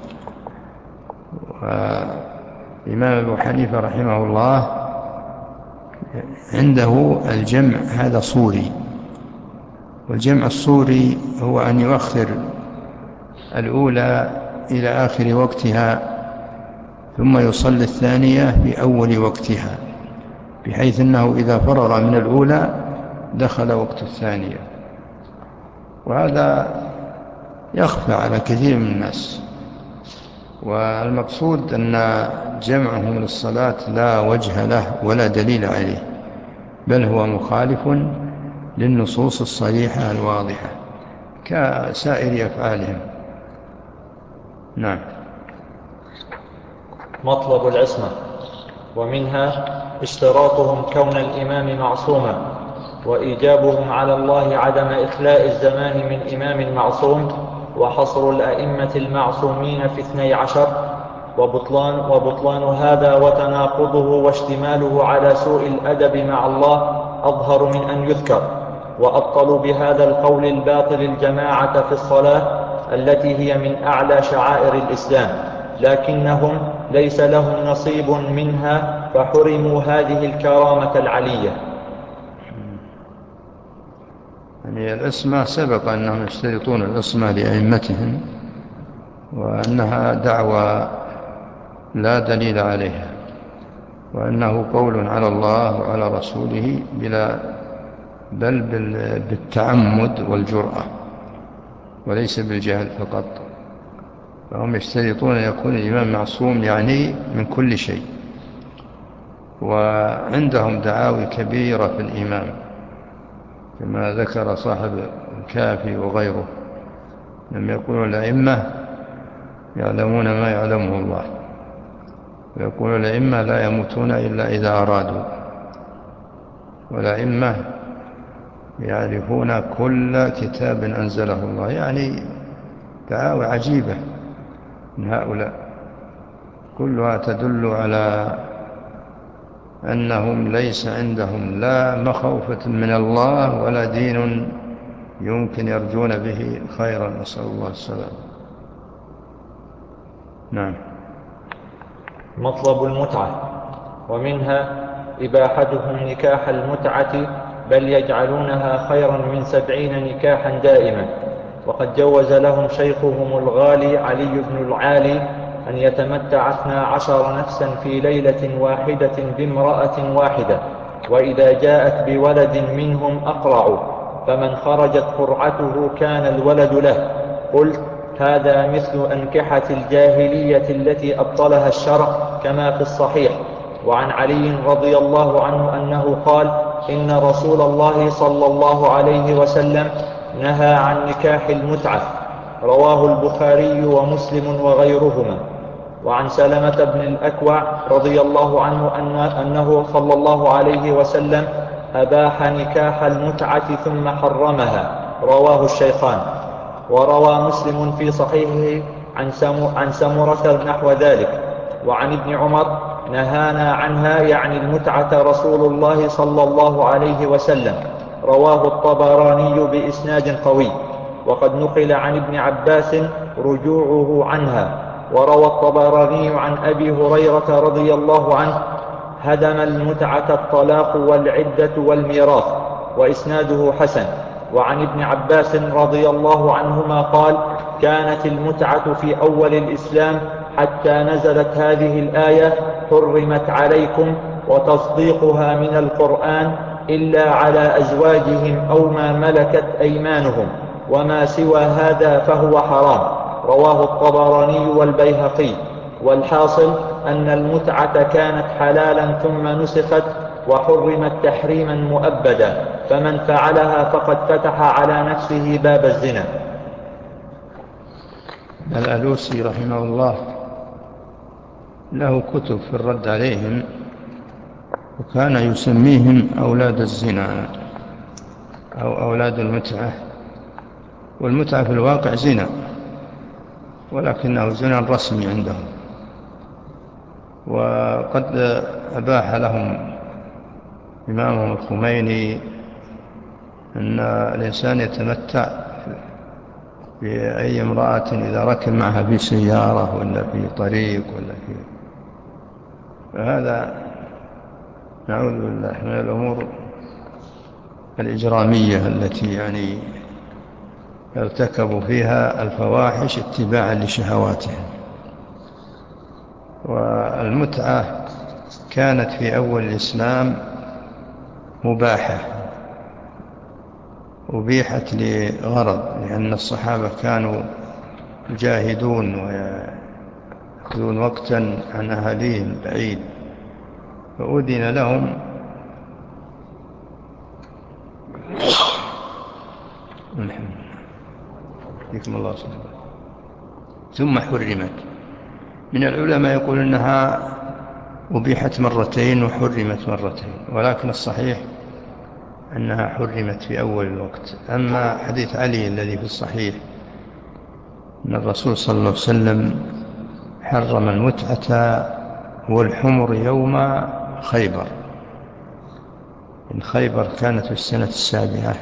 والإمام أبو حنيفة رحمه الله عنده الجمع هذا صوري، والجمع الصوري هو أن يؤخر الأولى إلى آخر وقتها ثم يصلي الثانية في أول وقتها، بحيث أنه إذا فرغ من الأولى دخل وقت الثانية. وهذا يخفى على كثير من الناس. والمقصود أن جمعهم للصلاة لا وجه له ولا دليل عليه، بل هو مخالف للنصوص الصريحة الواضحة كسائر أفعالهم. نعم. مطلب العصمة، ومنها اشتراطهم كون الإمام معصوما، وإيجابهم على الله عدم إخلاء الزمان من إمام معصوم، وحصر الأئمة المعصومين في 12، وبطلان هذا وتناقضه واشتماله على سوء الأدب مع الله أظهر من أن يذكر. وأبطلوا بهذا القول الباطل الجماعة في الصلاة التي هي من أعلى شعائر الإسلام، لكنهم ليس لهم نصيب منها فحرموا هذه الكرامة العلية. يعني العصمة سبق أنهم يشترطون العصمة لأئمتهم، وأنها دعوة لا دليل عليها، وأنه قول على الله وعلى رسوله بل بالتعمد والجرأة وليس بالجهل فقط. فهم يشترطون أن يكون الإمام معصوم يعني من كل شيء. وعندهم دعاوي كبيرة في الإمام كما ذكر صاحب الكافي وغيره، لم يقولوا الأئمة يعلمون ما يعلمه الله، ويقولوا الأئمة لا يموتون إلا إذا أرادوا، والأئمة يعرفون كل كتاب أنزله الله. يعني دعاوى عجيبة من هؤلاء كلها تدل على أنهم ليس عندهم لا مخوفة من الله ولا دين يمكن يرجون به خيرا، نسأل الله السلام. نعم. مطلب المتعة، ومنها إباحتهم نكاح المتعة، بل يجعلونها خيرا من 70 نكاحا دائما. وقد جوز لهم شيخهم الغالي علي بن العالي أن يتمتع 12 نفسا في ليلة واحدة بامرأة واحدة، وإذا جاءت بولد منهم أقرعوا، فمن خرجت قرعته كان الولد له. قلت: هذا مثل أنكحة الجاهلية التي أبطلها الشرع كما في الصحيح. وعن علي رضي الله عنه أنه قال: إن رسول الله صلى الله عليه وسلم نهى عن نكاح المتعة. رواه البخاري ومسلم وغيرهما. وعن سلمة بن الأكوع رضي الله عنه أنه صلى الله عليه وسلم أباح نكاح المتعة ثم حرمها. رواه الشيخان. وروى مسلم في صحيحه عن سمرة نحو ذلك. وعن ابن عمر: نهانا عنها يعني المتعة رسول الله صلى الله عليه وسلم. رواه الطبراني بإسناد قوي. وقد نقل عن ابن عباس رجوعه عنها. وروى الطبراني عن أبي هريرة رضي الله عنه: هدم المتعة الطلاق والعدة والميراث. وإسناده حسن. وعن ابن عباس رضي الله عنهما قال: كانت المتعة في أول الإسلام حتى نزلت هذه الآية: حرمت عليكم، وتصديقها من القرآن إلا على أزواجهم أو ما ملكت أيمانهم، وما سوى هذا فهو حرام. رواه الطبراني والبيهقي. والحاصل أن المتعة كانت حلالا ثم نسخت وحرمت تحريما مؤبدا، فمن فعلها فقد فتح على نفسه باب الزنا. الألوسي رحمه الله له كتب في الرد عليهم، وكان يسميهم أولاد الزنا أو أولاد المتعة، والمتعة في الواقع زنا، ولكنه زنا رسمي عندهم. وقد أباح لهم إمامهم الخميني أن الإنسان يتمتع بأي امرأة إذا ركب معها في سيارة ولا في طريق ولا في، فهذا نعوذ بالله من الأمور الإجرامية التي يعني ارتكبوا فيها الفواحش اتباعا لشهواتهم. والمتعة كانت في أول الإسلام مباحة، أبيحت لغرض، لأن الصحابة كانوا يجاهدون ويأخذون وقتا عن أهاليهم بعيد، فأذن لهم فيكم الله سبحانه. ثم حرمت. من العلماء يقول إنها أبيحت مرتين وحرمت مرتين، ولكن الصحيح أنها حرمت في أول الوقت. أما حديث علي الذي في الصحيح أن الرسول صلى الله عليه وسلم حرم المتعة والحمر يوم خيبر، إن خيبر كانت في السنة 7،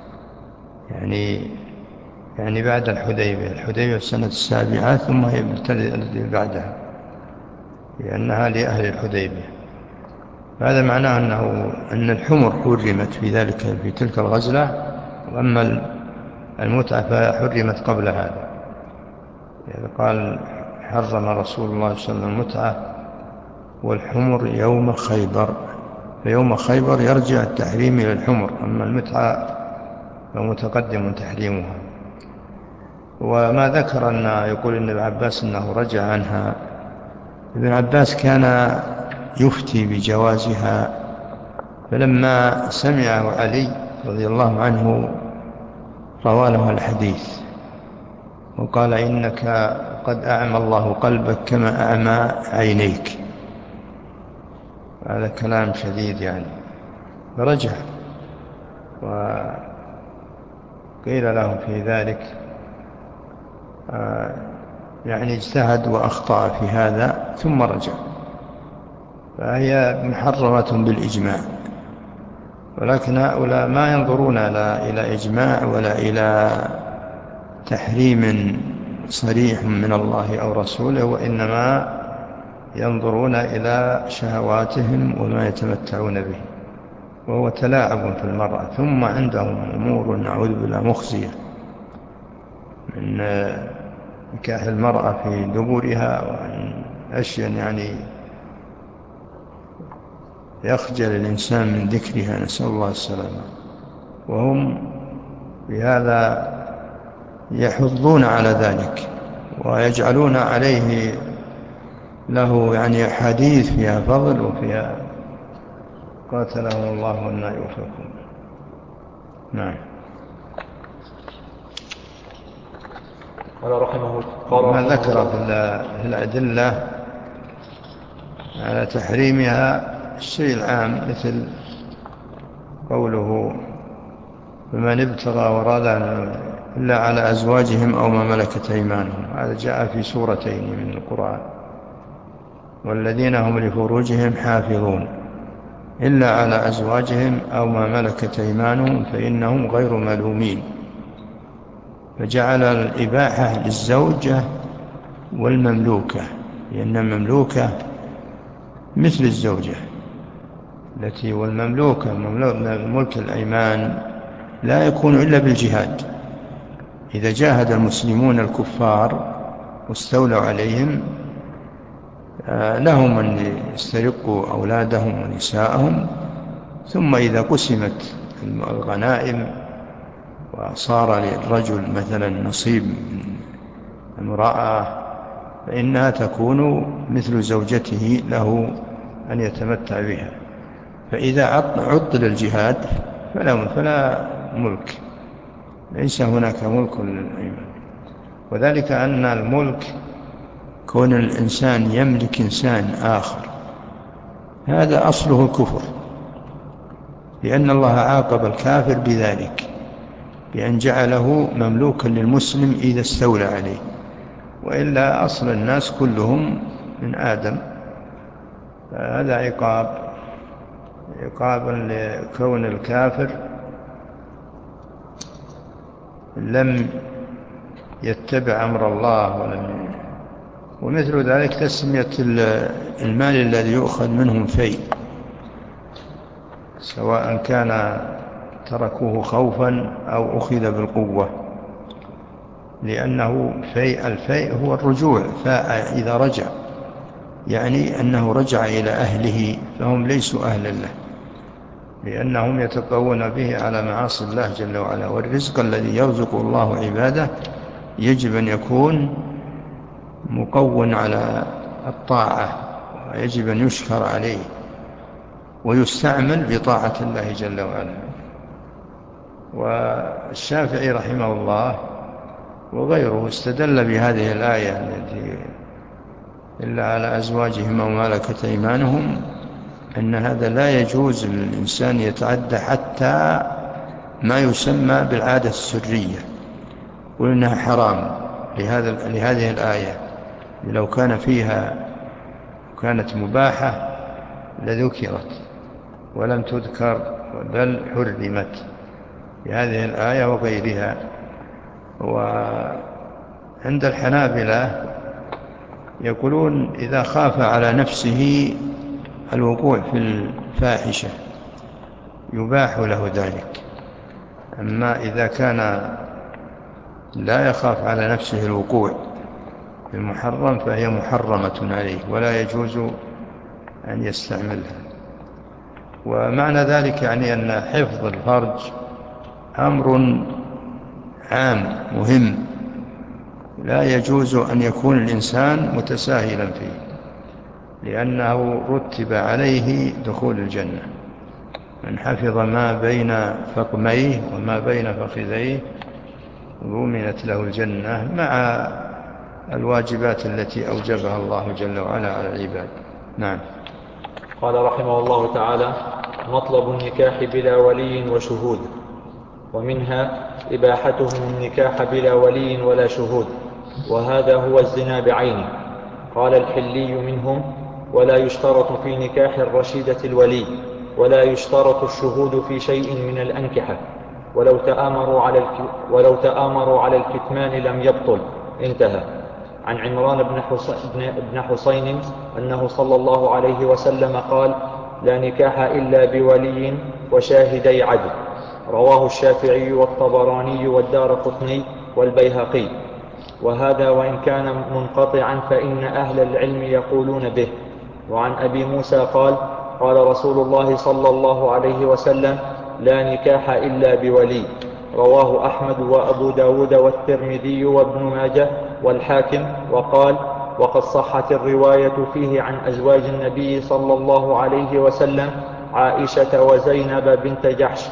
يعني بعد الحديبية. الحديبية في السنة 7 ثم هي التي بعدها، لأنها لأهل الحديبية. هذا معناه أن الحمر حرمت في تلك الغزلة، وأما المتعة فحرمت قبل هذا. يعني قال حرم رسول الله صلى الله عليه وسلم المتعة والحمر يوم خيبر، فيوم خيبر يرجع التحريم إلى الحمر، أما المتعة فمتقدم تحريمها. وما ذكر أن يقول ابن عباس أنه رجع عنها، ابن عباس كان يفتي بجوازها، فلما سمعه علي رضي الله عنه روى له الحديث وقال إنك قد أعمى الله قلبك كما أعمى عينيك. هذا كلام شديد يعني، فرجع. وقيل له في ذلك يعني اجتهد وأخطأ في هذا ثم رجع. فهي محرمة بالإجماع، ولكن هؤلاء ما ينظرون لا إلى إجماع ولا إلى تحريم صريح من الله أو رسوله، وإنما ينظرون إلى شهواتهم وما يتمتعون به، وهو تلاعب في المرأة. ثم عندهم أمور نعوذ بالله مخزية من نكاح المرأة في دبرها، وعن أشياء يعني يخجل الإنسان من ذكرها، نسأل الله السلامة. وهم بهذا يحضون على ذلك ويجعلون عليه له يعني حديث فيها فضل وفيها قاتلهم الله وإنا يؤفكون. نعم. قال رحمه ما ذكر في الأدلة على تحريمها الشيء العام، مثل قوله فمن ابتغى وراء إلا على أزواجهم أو ما ملكت أيمانهم، هذا جاء في سورتين من القرآن، والذين هم لفروجهم حافظون إلا على أزواجهم أو ما ملكت أيمانهم فإنهم غير ملومين. فجعل الإباحة للزوجة والمملوكة، لأن المملوكة مثل الزوجة التي والمملوكة ملك الأيمان لا يكون إلا بالجهاد. إذا جاهد المسلمون الكفار واستولوا عليهم لهم أن يسترقوا أولادهم ونساءهم، ثم إذا قسمت الغنائم وصار للرجل مثلا نصيب من امرأة فإنها تكون مثل زوجته له أن يتمتع بها. فإذا عطل الجهاد فلا ملك، ليس هناك ملك للأيمان. وذلك أن الملك كون الإنسان يملك إنسان آخر هذا أصله الكفر، لأن الله عاقب الكافر بذلك، بأن جعله مملوكا للمسلم إذا استولى عليه، وإلا أصل الناس كلهم من آدم. فهذا عقابا لكون الكافر لم يتبع أمر الله ومثل ذلك تسمية المال الذي يؤخذ منهم فيء، سواء كان تركوه خوفا أو أخذ بالقوة، لأنه الفيء هو الرجوع، فإذا رجع يعني أنه رجع إلى أهله، فهم ليسوا أهلا له، لأنهم يتقوون به على معاصي الله جل وعلا. والرزق الذي يرزق الله عباده يجب أن يكون مقون على الطاعة، ويجب أن يشكر عليه ويستعمل بطاعة الله جل وعلا. والشافعي رحمه الله وغيره استدل بهذه الآية التي إلا على أزواجهم أو ملكت أيمانهم، أن هذا لا يجوز للإنسان يتعدى حتى ما يسمى بالعادة السرية، وإنها حرام لهذه الآية. لو كان فيها كانت مباحة لذكرت ولم تذكر، بل حرمت بهذه الآية وغيرها. وعند الحنابلة يقولون إذا خاف على نفسه الوقوع في الفاحشة يباح له ذلك، أما إذا كان لا يخاف على نفسه الوقوع في المحرم فهي محرمة عليه ولا يجوز أن يستعملها. ومعنى ذلك يعني أن حفظ الفرج أمر عام مهم، لا يجوز أن يكون الإنسان متساهلا فيه، لأنه رتب عليه دخول الجنة. من حفظ ما بين فقميه وما بين فخذيه ضمنت له الجنة، مع الواجبات التي أوجبها الله جل وعلا على العباد. نعم. قال رحمه الله تعالى: مطلب النكاح بلا ولي وشهود. ومنها إباحتهم النكاح بلا ولي ولا شهود، وهذا هو الزنا بعينه. قال الحلي منهم: ولا يشترط في نكاح الرشيدة الولي، ولا يشترط الشهود في شيء من الأنكحة، ولو تآمروا على الكتمان لم يبطل. انتهى. عن عمران بن حسين أنه صلى الله عليه وسلم قال: لا نكاح إلا بولي وشاهدي عدل. رواه الشافعي والطبراني والدارقطني والبيهقي. وهذا وإن كان منقطعا فإن أهل العلم يقولون به. وعن أبي موسى قال: قال رسول الله صلى الله عليه وسلم: لا نكاح إلا بولي. رواه أحمد وأبو داود والترمذي وابن ماجه والحاكم. وقال: وقد صحت الرواية فيه عن أزواج النبي صلى الله عليه وسلم عائشة وزينب بنت جحش.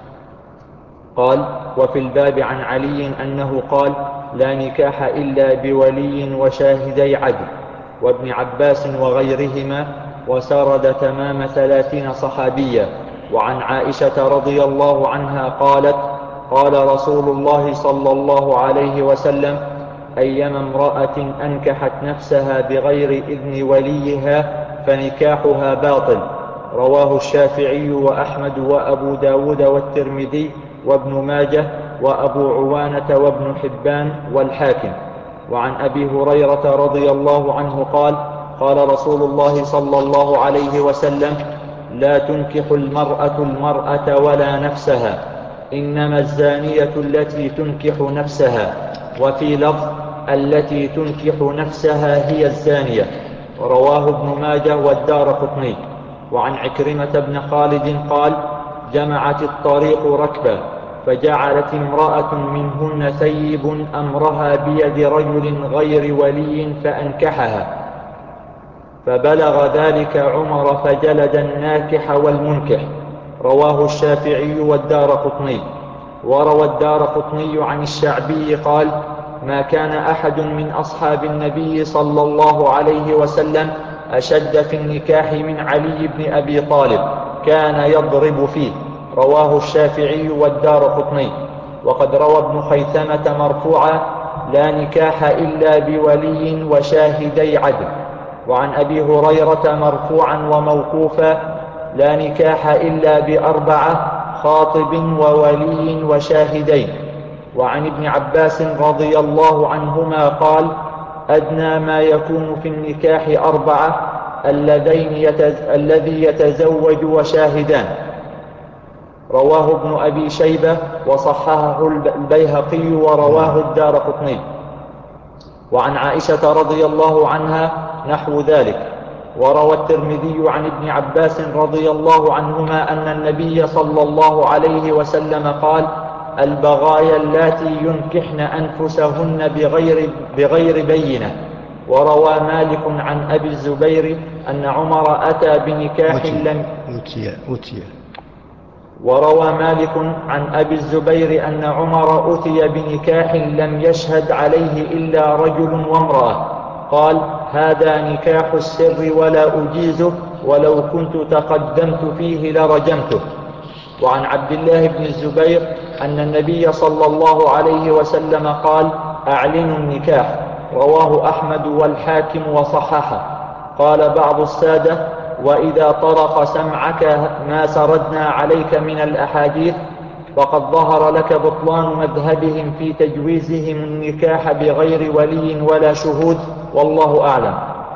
قال: وفي الباب عن علي أنه قال: لا نكاح إلا بولي وشاهدي عدل. وابن عباس وغيرهما، وسرد تمام 30 صحابيا. وعن عائشة رضي الله عنها قالت: قال رسول الله صلى الله عليه وسلم: أيما امرأة أنكحت نفسها بغير إذن وليها فنكاحها باطل. رواه الشافعي وأحمد وأبو داود والترمذي وابن ماجه وأبو عوانة وابن حبان والحاكم. وعن أبي هريرة رضي الله عنه قال: قال رسول الله صلى الله عليه وسلم: لا تنكح المرأة ولا نفسها، إنما الزانية التي تنكح نفسها. وفي لفظ: التي تنكح نفسها هي الزانية. رواه ابن ماجه والدارقطني. وعن عكرمة بن خالد قال: جمعت الطريق ركبا، فجعلت امرأة منهن ثيب أمرها بيد رجل غير ولي فأنكحها، فبلغ ذلك عمر فجلد الناكح والمنكح. رواه الشافعي والدارقطني. وروى الدارقطني عن الشعبي قال: ما كان أحد من أصحاب النبي صلى الله عليه وسلم أشد في النكاح من علي بن أبي طالب، كان يضرب فيه. رواه الشافعي والدارقطني. وقد روى ابن خيثمة مرفوعا: لا نكاح إلا بولي وشاهدي عدل. وعن أبي هريرة مرفوعا وموقوفا: لا نكاح إلا بأربعة: خاطب وولي وشاهدين. وعن ابن عباس رضي الله عنهما قال: أدنى ما يكون في النكاح أربعة: الذي يتزوج وشاهدان. رواه ابن أبي شيبة وصححه البيهقي ورواه الدارقطني. وعن عائشة رضي الله عنها نحو ذلك. وروى الترمذي عن ابن عباس رضي الله عنهما أن النبي صلى الله عليه وسلم قال: البغايا اللاتي ينكحن أنفسهن بغير بينة. وروى مالك عن أبي الزبير أن عمر أتى بنكاح لم وروى مالك عن أبي الزبير أن عمر أتي بنكاح لم يشهد عليه إلا رجل وامرأة، قال: هذا نكاح السر ولا أجيزه، ولو كنت تقدمت فيه لرجمته. وعن عبد الله بن الزبير أن النبي صلى الله عليه وسلم قال: أعلنوا النكاح. رواه أحمد والحاكم وصححه. قال بعض السادة: وإذا طرق سمعك ما سردنا عليك من الأحاديث فقد ظهر لك بطلان مذهبهم في تجويزهم النكاح بغير ولي ولا شهود، والله أعلم.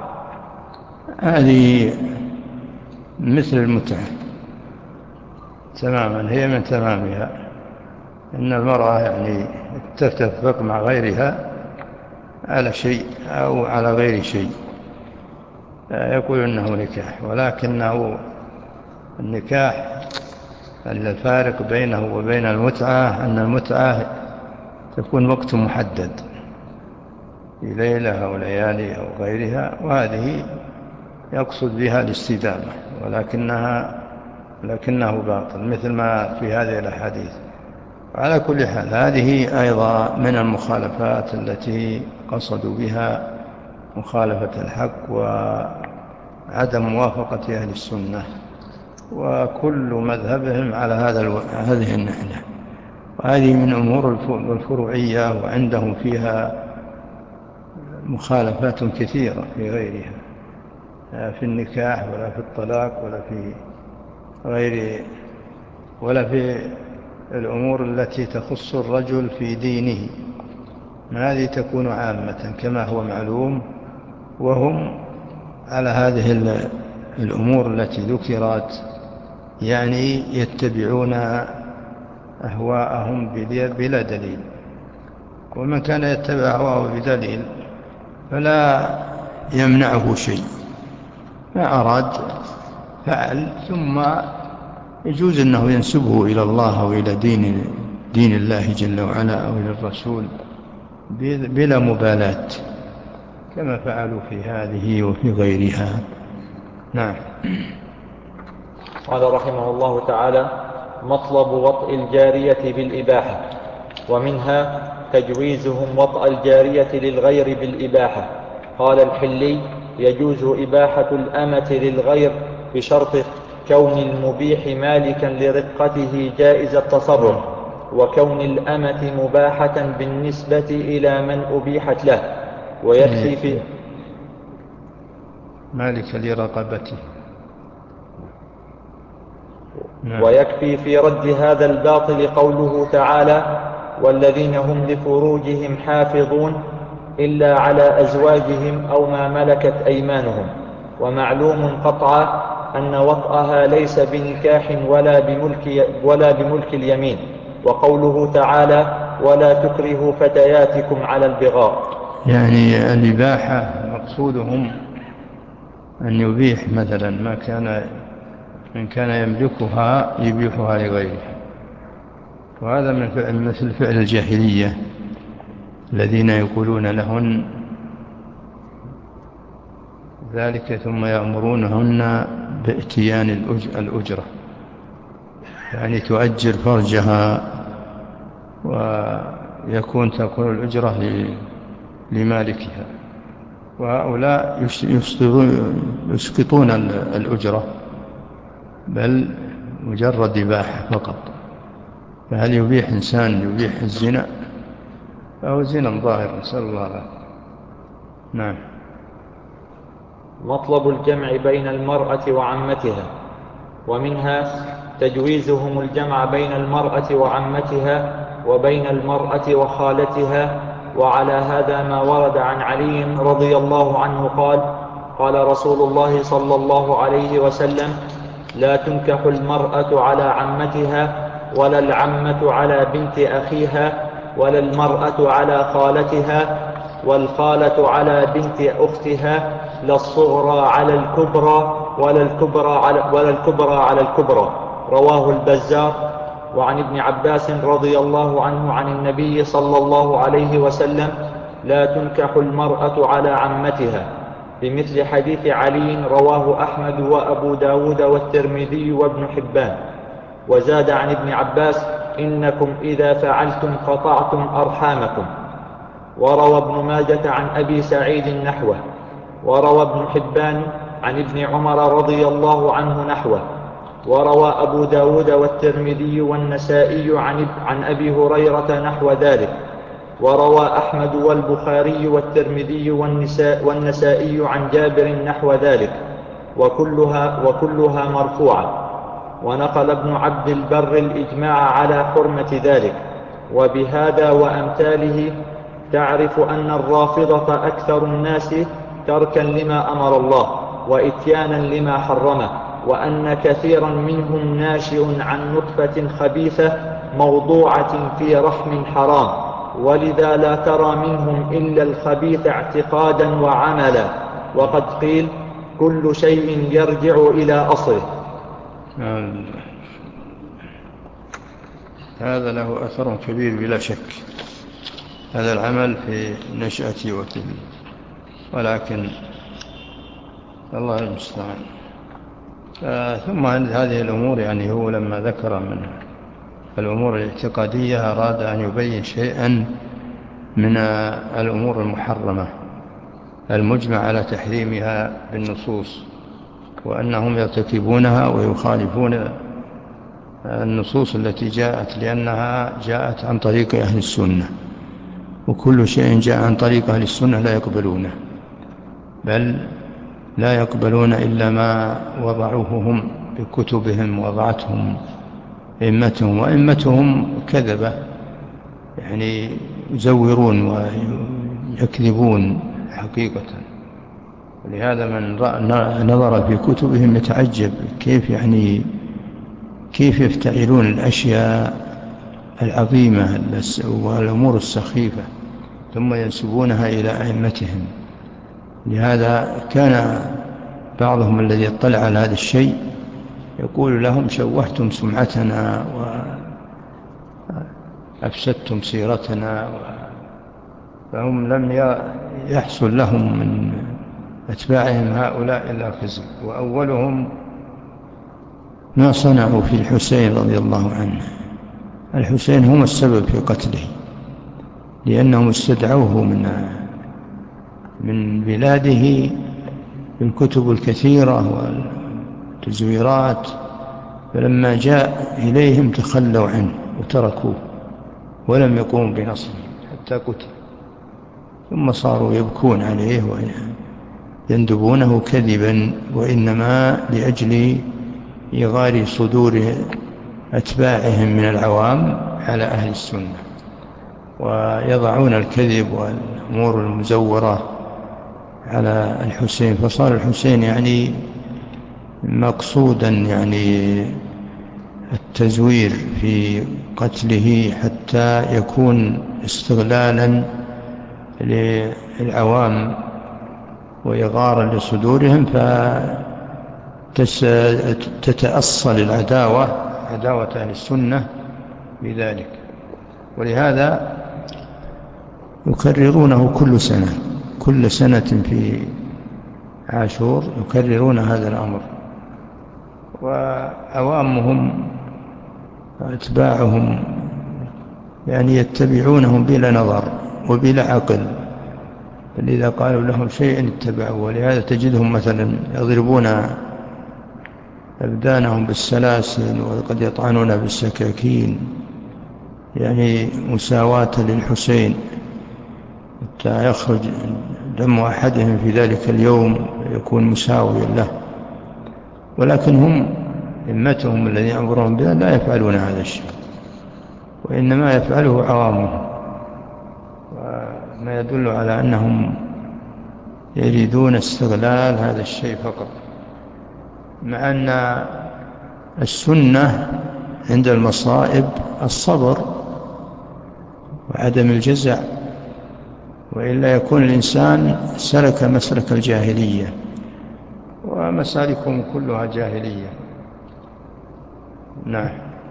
هذه مثل المتعة تماما، هي من تمامها إن المرأة يعني تتفق مع غيرها على شيء أو على غير شيء يقول إنه نكاح، ولكنه النكاح الفارق بينه وبين المتعة أن المتعة تكون وقت محدد في ليلة أو ليالي أو غيرها، وهذه يقصد بها الاستدامة، ولكنه باطل مثل ما في هذه الأحاديث. على كل حال هذه أيضا من المخالفات التي قصدوا بها مخالفة الحق وعدم موافقة أهل السنة، وكل مذهبهم على هذه النحلة. وهذه من أمور الفروعية، وعندهم فيها مخالفات كثيرة في غيرها، في النكاح ولا في الطلاق ولا في الأمور التي تخص الرجل في دينه. هذه تكون عامة كما هو معلوم، وهم على هذه الأمور التي ذكرت يعني يتبعون أهواءهم بلا دليل. ومن كان يتبع أهواءه بدليل فلا يمنعه شيء، ما أراد فعل، ثم يجوز أنه ينسبه إلى الله أو إلى دين الله جل وعلا أو إلى الرسول بلا مبالاة، كما فعلوا في هذه وفي غيرها. نعم. قال رحمه الله تعالى: مطلب وطء الجارية بالإباحة. ومنها تجويزهم وطء الجارية للغير بالإباحة. قال الحلي: يجوز إباحة الأمة للغير بشرط كون المبيح مالكا لرقته جائز التصرف، وكون الأمة مباحة بالنسبة إلى من أبيحت له، ويكفي في مالك لرقبته. ويكفي في رد هذا الباطل قوله تعالى: والذين هم لفروجهم حافظون إلا على أزواجهم أو ما ملكت أيمانهم. ومعلوم قطعا أن وطئها ليس بنكاح ولا بملك اليمين. وقوله تعالى: ولا تكرهوا فتياتكم على البغاء، يعني الإباحة مقصودهم أن يبيح مثلا ما من كان يملكها يبيحها لغيره، وهذا مثل فعل الجاهلية الذين يقولون لهن ذلك ثم يأمرونهن بإتيان الأجرة، يعني تؤجر فرجها تكون الأجرة لمالكها. وهؤلاء يسقطون الأجرة، بل مجرد إباحة فقط. فهل يبيح إنسان يبيح الزنا؟ فهو زنا ظاهر، نسأل الله العافية. نعم. مطلب الجمع بين المرأة وعمتها، ومنها تجويزهم الجمع بين المرأة وعمتها وبين المرأة وخالتها. وعلى هذا ما ورد عن علي رضي الله عنه قال: قال رسول الله صلى الله عليه وسلم: لا تنكح المرأة على عمتها، ولا العمة على بنت أخيها، ولا المرأة على خالتها، والخالة على بنت أختها، لا الصغرى على الكبرى ولا الكبرى على الكبرى. رواه البزار. وعن ابن عباس رضي الله عنه عن النبي صلى الله عليه وسلم: لا تنكح المرأة على عمتها، بمثل حديث علي. رواه أحمد وأبو داود والترمذي وابن حبان. وزاد عن ابن عباس: إنكم إذا فعلتم قطعتم أرحامكم. وروى ابن ماجة عن أبي سعيد نحوه. وروى ابن حبان عن ابن عمر رضي الله عنه نحوه. وروى أبو داود والترمذي والنسائي عن أبي هريرة نحو ذلك. وروى أحمد والبخاري والترمذي والنسائي عن جابر نحو ذلك، وكلها مرفوعة. ونقل ابن عبد البر الإجماع على حرمة ذلك. وبهذا وأمثاله تعرف أن الرافضة أكثر الناس تركا لما أمر الله وإتيانا لما حرمه، وأن كثيرا منهم ناشئ عن نطفة خبيثة موضوعة في رحم حرام، ولذا لا ترى منهم إلا الخبيث اعتقادا وعملا. وقد قيل: كل شيء يرجع إلى أصله. هذا له أثر كبير بلا شك، هذا العمل في نشأة وفيه، ولكن الله المستعان. ثم هذه الأمور يعني هو لما ذكر من الأمور الاعتقادية أراد أن يبين شيئا من الأمور المحرمة المجمع على تحريمها بالنصوص، وأنهم يرتكبونها ويخالفون النصوص التي جاءت، لأنها جاءت عن طريق أهل السنة، وكل شيء جاء عن طريق أهل السنة لا يقبلونه، بل لا يقبلون إلا ما وضعوه هم بكتبهم وضعتهم أئمتهم، وأئمتهم كذبة، يعني يزورون ويكذبون حقيقة. ولهذا من نظر في كتبهم يتعجب كيف يفتعلون الأشياء العظيمة والأمور السخيفة ثم ينسبونها إلى أئمتهم. لهذا كان بعضهم الذي اطلع على هذا الشيء يقول لهم: شوهتم سمعتنا وأفسدتم سيرتنا. فهم لم يحصل لهم من أتباعهم هؤلاء إلا خزي، وأولهم ما صنعوا في الحسين رضي الله عنه. الحسين هم السبب في قتله، لأنهم استدعوه من بلاده بالكتب الكثيرة والتزويرات، فلما جاء إليهم تخلوا عنه وتركوه ولم يقوموا بنصره حتى قتل. ثم صاروا يبكون عليه ويندبونه كذبا، وإنما لأجل إغار صدور أتباعهم من العوام على أهل السنة، ويضعون الكذب والأمور المزورة على الحسين. فصار الحسين يعني مقصودا يعني التزوير في قتله حتى يكون استغلالا للعوام وإغارا لصدورهم، فتتأصل عداوة أهل السنة بذلك. ولهذا يكررونه كل سنة في عاشور يكررون هذا الأمر، وعوامهم وأتباعهم يعني يتبعونهم بلا نظر وبلا عقل، بل إذا قالوا لهم شيء اتبعوا. ولهذا تجدهم مثلا يضربون أبدانهم بالسلاسل، وقد يطعنون بالسكاكين يعني مساواة للحسين حتى يخرج دم أحدهم في ذلك اليوم يكون مساويا له، ولكن هم أئمتهم الذين أمرهم بها لا يفعلون هذا الشيء، وإنما يفعله عوامهم، وما يدل على أنهم يريدون استغلال هذا الشيء فقط، مع أن السنة عند المصائب الصبر وعدم الجزع، وإلا يكون الإنسان سلك مسلك الجاهلية، ومسالكهم كلها جاهلية. نعم.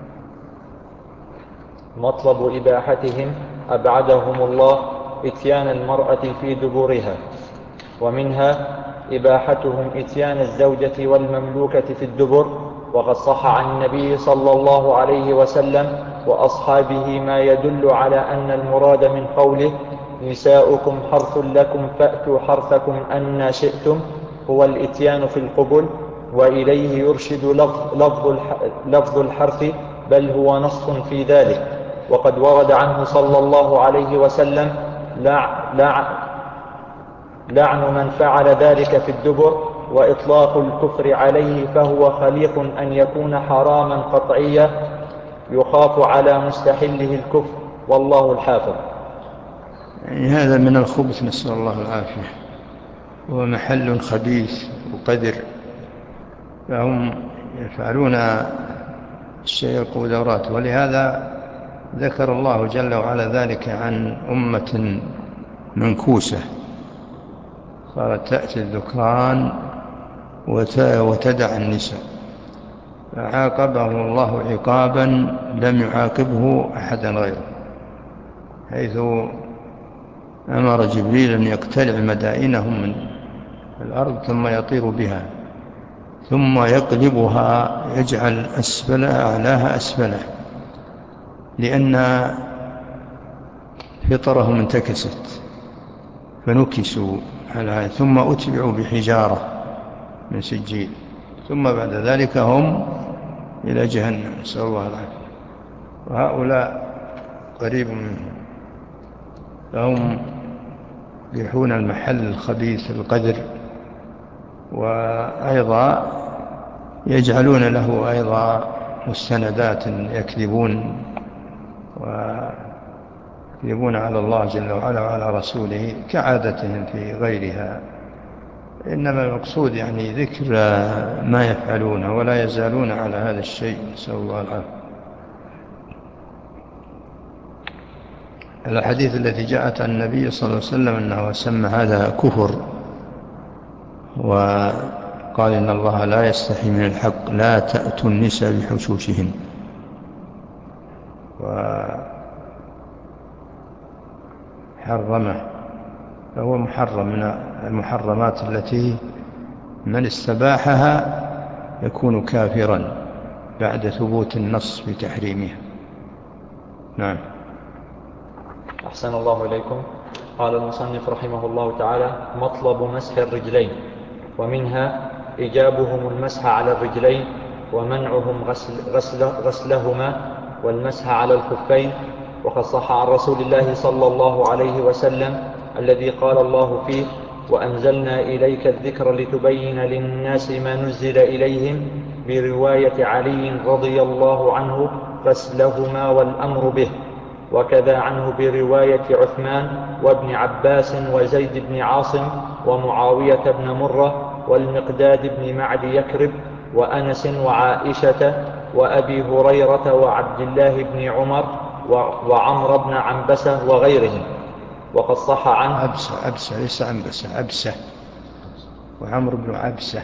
مطلب إباحتهم أبعدهم الله إتيان المرأة في دبرها، ومنها إباحتهم إتيان الزوجة والمملوكة في الدبر، وقد صح عن النبي صلى الله عليه وسلم وأصحابه ما يدل على أن المراد من قوله نساؤكم حرث لكم فأتوا حرثكم أنى شئتم هو الإتيان في القبل، وإليه يرشد لفظ الحرث، بل هو نص في ذلك. وقد ورد عنه صلى الله عليه وسلم لعن من فعل ذلك في الدبر، وإطلاق الكفر عليه فهو خليق أن يكون حراما قطعيا يخاف على مستحله الكفر، والله الحافظ. يعني هذا من الخبث، نسأل الله العافية، هو محل خبيث وقدر، فهم يفعلون الشيء القدرات. ولهذا ذكر الله جل وعلا ذلك عن أمة منكوسة صارت تأتي الذكران وتدع النساء، فعاقبهم الله عقابا لم يعاقبه أحدا غيره، حيث أمر جبريل أن يقتلع مدائنهم من الأرض ثم يطير بها، ثم يقلبها يجعل أسفلها أعلاها أسفله، لأن فطرهم انتكست فنكسوا على هذا، ثم أتبعوا بحجارة من سجيل، ثم بعد ذلك هم إلى جهنم، نسأل الله العافية. وهؤلاء قريب منهم، فهم يحون المحل الخبيث القدر، وأيضا يجعلون له أيضا مستندات يكذبون على الله جل وعلا وعلى رسوله كعادتهم في غيرها. إنما المقصود يعني ذكر ما يفعلونه، ولا يزالون على هذا الشيء، نسأل الله العافية. الحديث التي جاءت عن النبي صلى الله عليه وسلم أنه سمى هذا كفر، وقال إن الله لا يستحي من الحق لا تأتوا النساء بحشوشهن، وحرمه، فهو محرم من المحرمات التي من استباحها يكون كافرا بعد ثبوت النص بتحريمها. نعم. أحسن الله إليكم. قال المصنف رحمه الله تعالى: مطلب مسح الرجلين، ومنها إيجابهم المسح على الرجلين، ومنعهم غسلهما، والمسح على الخفين. وقد صح عن رسول الله صلى الله عليه وسلم الذي قال الله فيه: وأنزلنا إليك الذكر لتبين للناس ما نزل إليهم، برواية علي رضي الله عنه غسلهما والأمر به. وكذا عنه برواية عثمان وابن عباس وزيد بن عاصم ومعاوية بن مرة والمقداد بن معد يكرب وأنس وعائشة وأبي هريرة وعبد الله بن عمر وعمر بن عنبسة وغيرهم. وقد صح عنه عبسة ليس عنبسة، عبسة، وعمر بن عبسة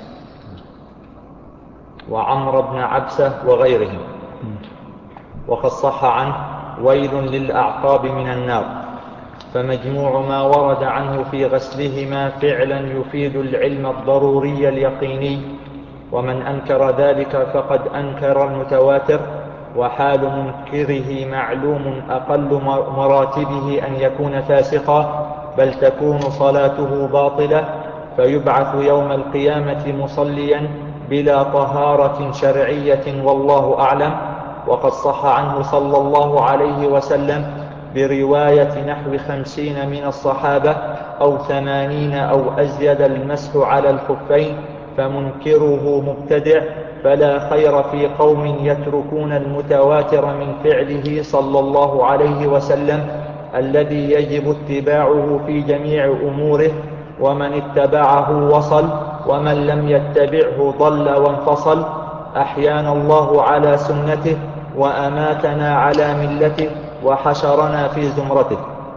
وعمر بن عبسة وغيرهم. وقد صح عنه: ويل للأعقاب من النار. فمجموع ما ورد عنه في غسلهما فعلا يفيد العلم الضروري اليقيني، ومن أنكر ذلك فقد أنكر المتواتر. وحال منكره معلوم، أقل مراتبه أن يكون فاسقا، بل تكون صلاته باطلة، فيبعث يوم القيامة مصليا بلا طهارة شرعية، والله أعلم. وقد صح عنه صلى الله عليه وسلم برواية نحو 50 من الصحابة أو 80 أو أزيد المسح على الخفين، فمنكره مبتدع، فلا خير في قوم يتركون المتواتر من فعله صلى الله عليه وسلم الذي يجب اتباعه في جميع أموره، ومن اتبعه وصل، ومن لم يتبعه ضل وانفصل. أحيانا الله على سنته، وأماتنا على ملته، وحشرنا في زمرته.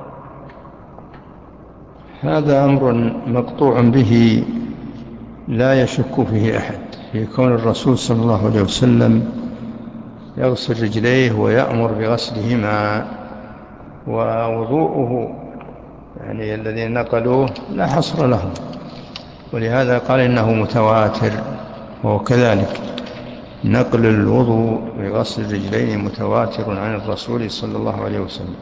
هذا أمر مقطوع به لا يشك فيه أحد، في كون الرسول صلى الله عليه وسلم يغسل رجليه ويأمر بغسلهما، ووضوءه يعني الذين نقلوه لا حصر لهم، ولهذا قال إنه متواتر. وهو كذلك، نقل الوضوء بغسل الرجلين متواتر عن الرسول صلى الله عليه وسلم.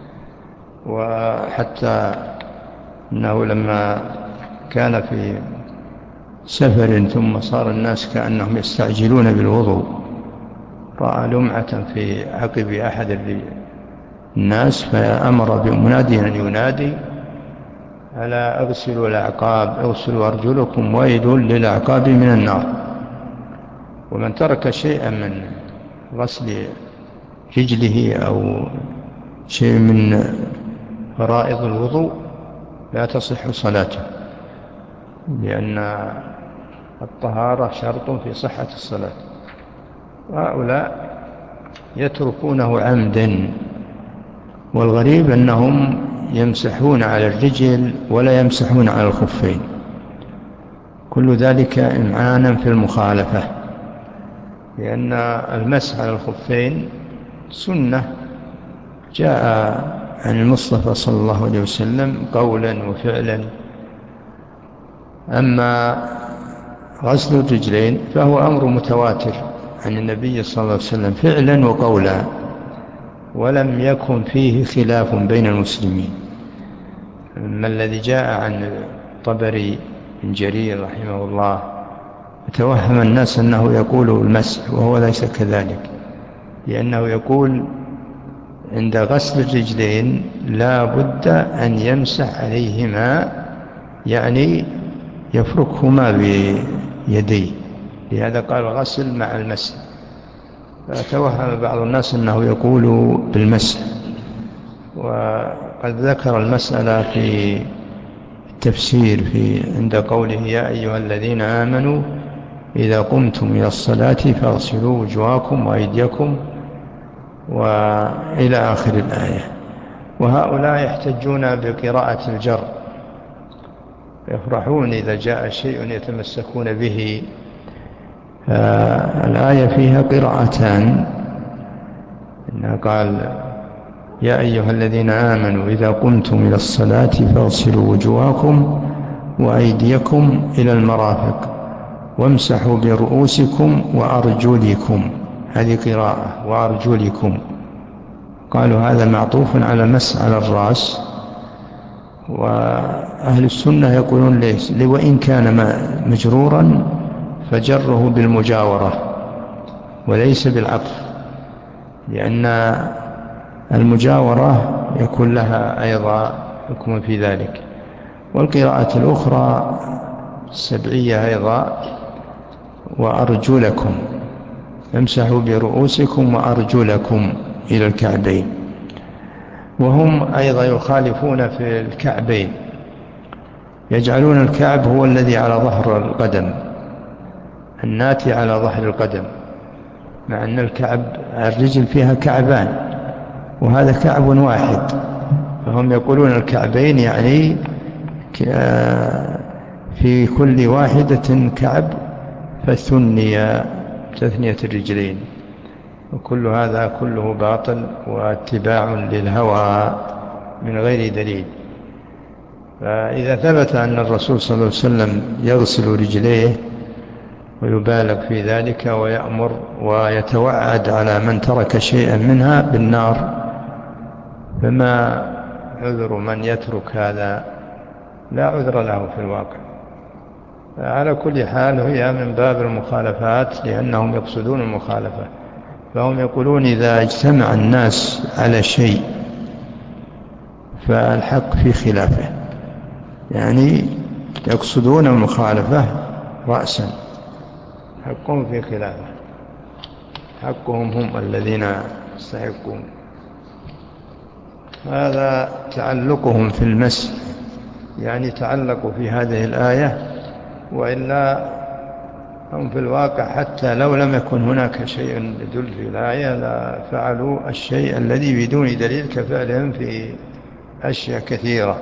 وحتى أنه لما كان في سفر ثم صار الناس كأنهم يستعجلون بالوضوء، رأى لمعة في عقب أحد الناس فأمر بمناديا أن ينادي: ألا أغسلوا الأعقاب، أغسلوا أرجلكم ويل للأعقاب من النار. ومن ترك شيئا من غسل رجله أو شيء من فرائض الوضوء لا تصح صلاته، لأن الطهارة شرط في صحة الصلاة. وهؤلاء يتركونه عمدا، والغريب أنهم يمسحون على الرجل ولا يمسحون على الخفين، كل ذلك إمعانا في المخالفة، لأن المسح على الخفين سنة جاء عن المصطفى صلى الله عليه وسلم قولا وفعلا. أما غسل الرجلين فهو أمر متواتر عن النبي صلى الله عليه وسلم فعلا وقولا، ولم يكن فيه خلاف بين المسلمين. أما الذي جاء عن طبري بن جرير رحمه الله توهم الناس أنه يقول المسح، وهو ليس كذلك، لأنه يقول عند غسل الرجلين لا بد أن يمسح عليهما، يعني يفركهما بيديه، لهذا قال غسل مع المسح. فتوهم بعض الناس أنه يقول بالمسح، وقد ذكر المسألة في التفسير عند قوله: يا أيها الذين آمنوا إذا قمتم إلى الصلاة فاغسلوا وجوهكم وأيديكم، وإلى آخر الآية. وهؤلاء يحتجون بقراءة الجر، يفرحون إذا جاء شيء يتمسكون به. الآية فيها قراءتان، إنها قال: يا أيها الذين آمنوا إذا قمتم إلى الصلاة فاغسلوا وجوهكم وأيديكم إلى المرافق وامسحوا برؤوسكم وأرجلكم، هذه قراءة وأرجلكم. قالوا هذا معطوف على مسح على الرأس. وأهل السنة يقولون ليس، وإن كان مجرورا فجره بالمجاورة وليس بالعطف، لأن المجاورة يكون لها أيضا حكم في ذلك. والقراءة الأخرى السبعية أيضا: وأرجلكم، امسحوا برؤوسكم وأرجلكم إلى الكعبين. وهم أيضا يخالفون في الكعبين، يجعلون الكعب هو الذي على ظهر القدم، الناتي على ظهر القدم، مع أن الكعب الرجل فيها كعبان وهذا كعب واحد. فهم يقولون الكعبين يعني في كل واحدة كعب، فثني تثنية الرجلين. وكل هذا كله باطل واتباع للهوى من غير دليل. فإذا ثبت أن الرسول صلى الله عليه وسلم يغسل رجليه ويبالغ في ذلك ويأمر ويتوعد على من ترك شيئا منها بالنار، فما عذر من يترك هذا؟ لا عذر له في الواقع. على كل حال هي من باب المخالفات، لأنهم يقصدون المخالفة. فهم يقولون إذا اجتمع الناس على شيء فالحق في خلافه، يعني يقصدون المخالفة رأسا، حقهم في خلافه، حقهم هم الذين يستحقون. هذا تعلقهم في المسح، يعني تعلقوا في هذه الآية، وإلا هم في الواقع حتى لو لم يكن هناك شيء يدل في الآية لفعلوا الشيء الذي بدون دليل كفعلهم في أشياء كثيرة.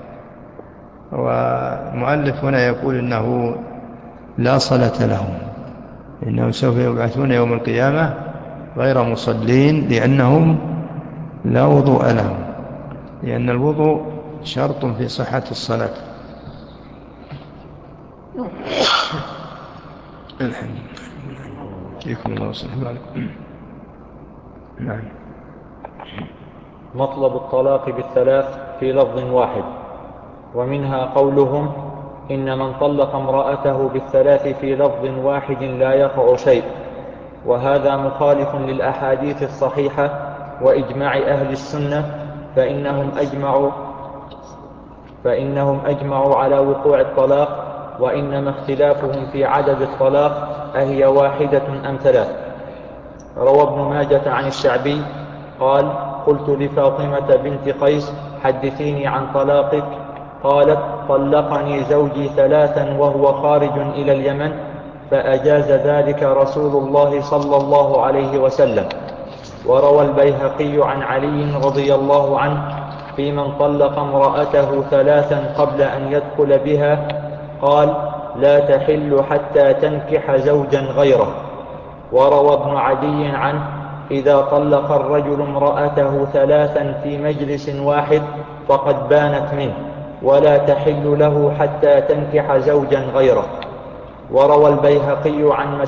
والمؤلف هنا يقول إنه لا صلاة لهم، إنه سوف يبعثون يوم القيامة غير مصلين لأنهم لا وضوء لهم، لأن الوضوء شرط في صحة الصلاة. الحمد لله. فيكم الله وصحبه عليكم. نعم. مطلب الطلاق بالثلاث في لفظ واحد. ومنها قولهم إن من طلق امرأته بالثلاث في لفظ واحد لا يقع شيء، وهذا مخالف للأحاديث الصحيحة وإجماع أهل السنة، فإنهم أجمعوا على وقوع الطلاق، وإنما اختلافهم في عدد الطلاق أهي واحدة أم ثلاث. روى ابن ماجة عن الشعبي قال: قلت لفاطمة بنت قيس: حدثيني عن طلاقك. قالت: طلقني زوجي ثلاثا وهو خارج إلى اليمن، فأجاز ذلك رسول الله صلى الله عليه وسلم. وروى البيهقي عن علي رضي الله عنه في من طلق امرأته ثلاثا قبل أن يدخل بها، قال: لا تحل حتى تنكح زوجا غيره. وروى ابن عدي عنه: إذا طلق الرجل امرأته ثلاثا في مجلس واحد فقد بانت منه، ولا تحل له حتى تنكح زوجا غيره. وروى البيهقي عن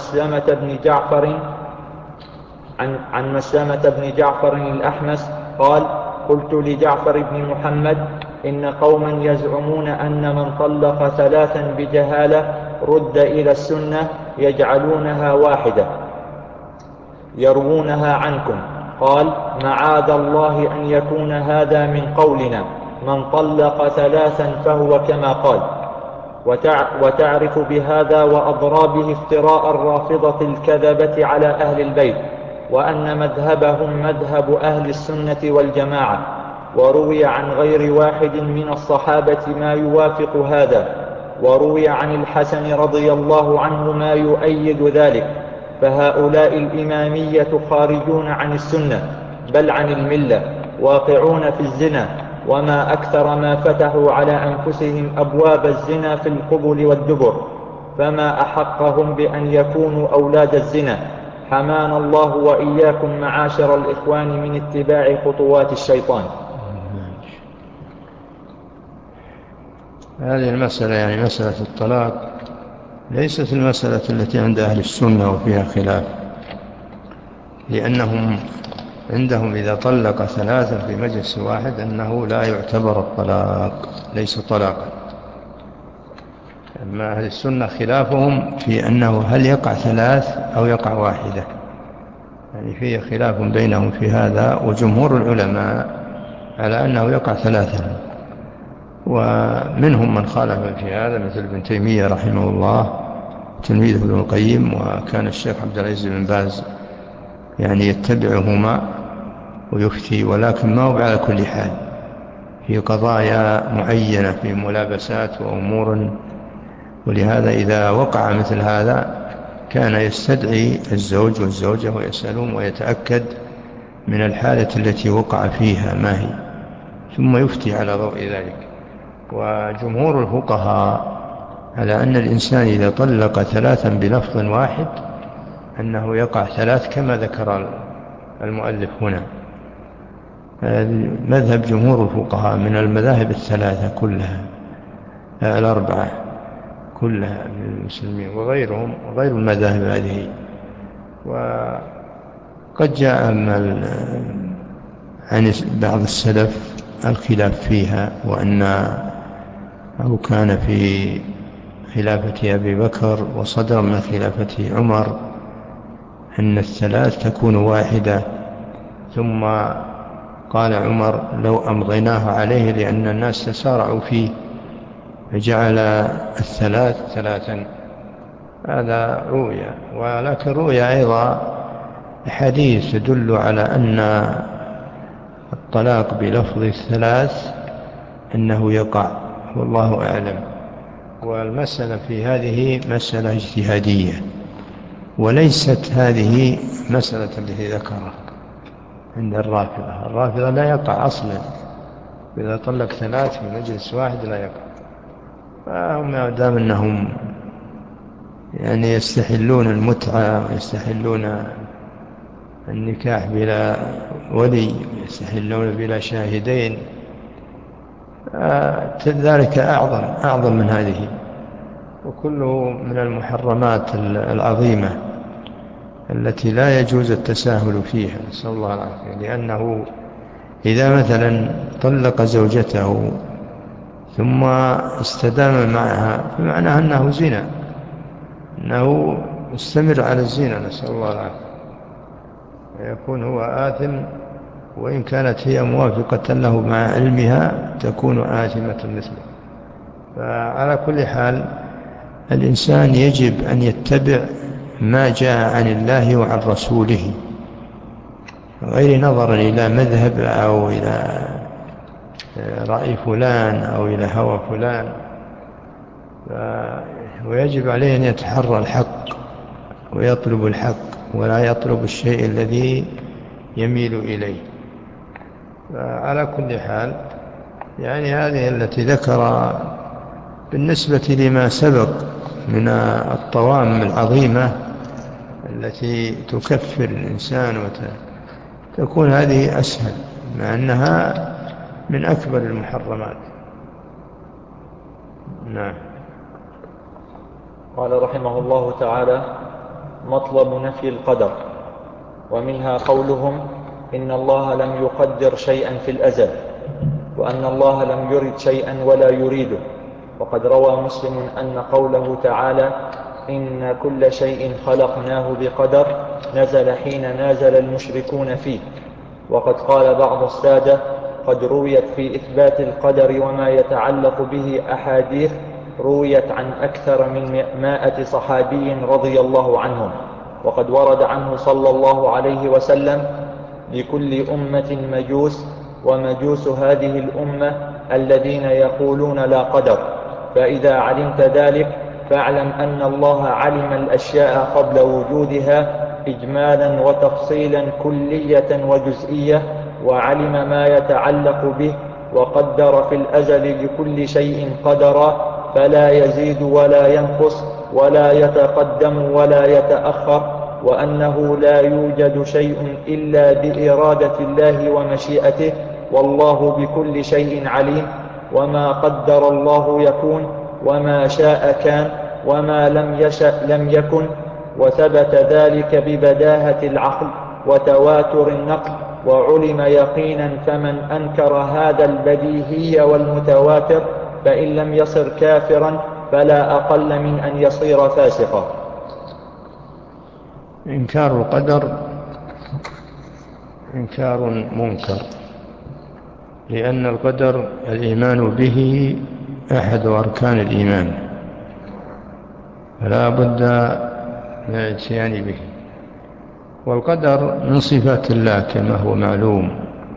مسلمة بن جعفر الأحمس قال: قلت لجعفر بن محمد: إن قوما يزعمون أن من طلق ثلاثا بجهالة رد إلى السنة يجعلونها واحدة يروونها عنكم. قال: معاذ الله أن يكون هذا من قولنا، من طلق ثلاثا فهو كما قال. وتعرف بهذا وأضرابه افتراء الرافضة الكذبة على أهل البيت، وأن مذهبهم مذهب أهل السنة والجماعة. وروي عن غير واحد من الصحابة ما يوافق هذا، وروي عن الحسن رضي الله عنه ما يؤيد ذلك. فهؤلاء الإمامية خارجون عن السنة بل عن الملة، واقعون في الزنا، وما أكثر ما فتحوا على أنفسهم أبواب الزنا في القبل والدبر، فما أحقهم بأن يكونوا أولاد الزنا. حمانا الله وإياكم معاشر الإخوان من اتباع خطوات الشيطان. هذه المسألة يعني مسألة الطلاق ليست المسألة التي عند أهل السنة وفيها خلاف، لأنهم عندهم إذا طلق ثلاثة في مجلس واحد أنه لا يعتبر الطلاق، ليس طلاقا. أما أهل السنة خلافهم في أنه هل يقع ثلاث أو يقع واحدة، يعني فيه خلاف بينهم في هذا. وجمهور العلماء على أنه يقع ثلاثا، ومنهم من خالف في هذا مثل ابن تيمية رحمه الله تلميذه ابن القيم، وكان الشيخ عبد العزيز بن باز يعني يتبعهما ويفتي، ولكن ما هو على كل حال في قضايا معينة في ملابسات وأمور. ولهذا إذا وقع مثل هذا كان يستدعي الزوج والزوجة ويسألهم ويتأكد من الحالة التي وقع فيها ما هي، ثم يفتي على ضوء ذلك. وجمهور الفقهاء على أن الإنسان إذا طلق ثلاثا بلفظ واحد أنه يقع ثلاث كما ذكر المؤلف هنا. مذهب جمهور الفقهاء من المذاهب الثلاثة كلها، الأربعة كلها للمسلمين وغيرهم وغير المذاهب هذه. وقد جاء عن بعض السلف الخلاف فيها، وأنه كان في خلافة أبي بكر وصدر من خلافة عمر أن الثلاث تكون واحدة. ثم قال عمر لو أمضيناه عليه لأن الناس تسارعوا فيه فجعل الثلاث ثلاثا. هذا رؤيا. ولكن رؤيا أيضا حديث يدل على أن الطلاق بلفظ الثلاث أنه يقع، والله أعلم. والمسألة في هذه مسألة اجتهادية، وليست هذه مسألة التي ذكرها عند الرافضة. الرافضة لا يقع أصلا، إذا طلق ثلاث في مجلس واحد لا يقع. فهم دام أنهم يعني يستحلون المتعة ويستحلون النكاح بلا ولي، يستحلون بلا شاهدين، ذلك أعظم من هذه، وكله من المحرمات العظيمة التي لا يجوز التساهل فيها، نسأل الله العافية. لأنه إذا مثلا طلق زوجته ثم استدام معها فمعناها أنه زنا، أنه مستمر على الزنا، نسأل الله العافية، ويكون هو آثم. وإن كانت هي موافقة له مع علمها تكون آثمة مثله. فعلى كل حال الإنسان يجب أن يتبع ما جاء عن الله وعن رسوله، غير نظر إلى مذهب أو إلى رأي فلان أو إلى هوى فلان. ويجب عليه أن يتحرى الحق ويطلب الحق، ولا يطلب الشيء الذي يميل إليه. فعلى كل حال يعني هذه التي ذكر بالنسبة لما سبق من الطوام العظيمة التي تكفر الإنسان تكون هذه أسهل، مع أنها من أكبر المحرمات. نعم. قال رحمه الله تعالى: مطلب نفي القدر. ومنها قولهم إن الله لم يقدر شيئا في الأزل، وأن الله لم يرد شيئا ولا يريده. وقد روى مسلم أن قوله تعالى إن كل شيء خلقناه بقدر نزل حين نازل المشركون فيه. وقد قال بعض السادة قد رويت في إثبات القدر وما يتعلق به أحاديث رويت عن أكثر من 100 صحابي رضي الله عنهم. وقد ورد عنه صلى الله عليه وسلم: لكل أمة مجوس، ومجوس هذه الأمة الذين يقولون لا قدر. فإذا علمت ذلك فاعلم أن الله علم الأشياء قبل وجودها إجمالا وتفصيلا، كلية وجزئية، وعلم ما يتعلق به، وقدر في الأزل لكل شيء قدرا، فلا يزيد ولا ينقص ولا يتقدم ولا يتأخر، وأنه لا يوجد شيء إلا بإرادة الله ومشيئته، والله بكل شيء عليم. وما قدر الله يكون، وما شاء كان، وما لم يشأ لم يكن. وثبت ذلك ببداهة العقل وتواتر النقل، وعلم يقينا. فمن أنكر هذا البديهي والمتواتر فإن لم يصر كافرا فلا أقل من أن يصير فاسقا. إنكار القدر إنكار منكر، لأن القدر الإيمان به أحد أركان الإيمان، فلا بد من الاتيان به. والقدر من صفات الله كما هو معلوم،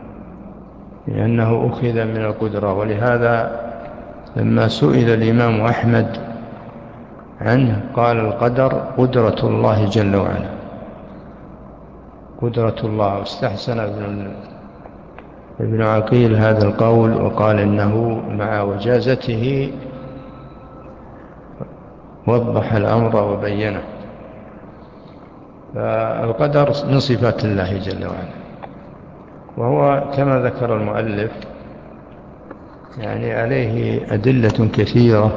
لأنه أخذ من القدرة. ولهذا لما سئل الإمام أحمد عنه قال القدر قدرة الله جل وعلا، قدرة الله. واستحسن ابن عقيل هذا القول وقال إنه مع وجازته وضح الأمر وبينه. فالقدر من صفات الله جل وعلا، وهو كما ذكر المؤلف يعني عليه أدلة كثيرة،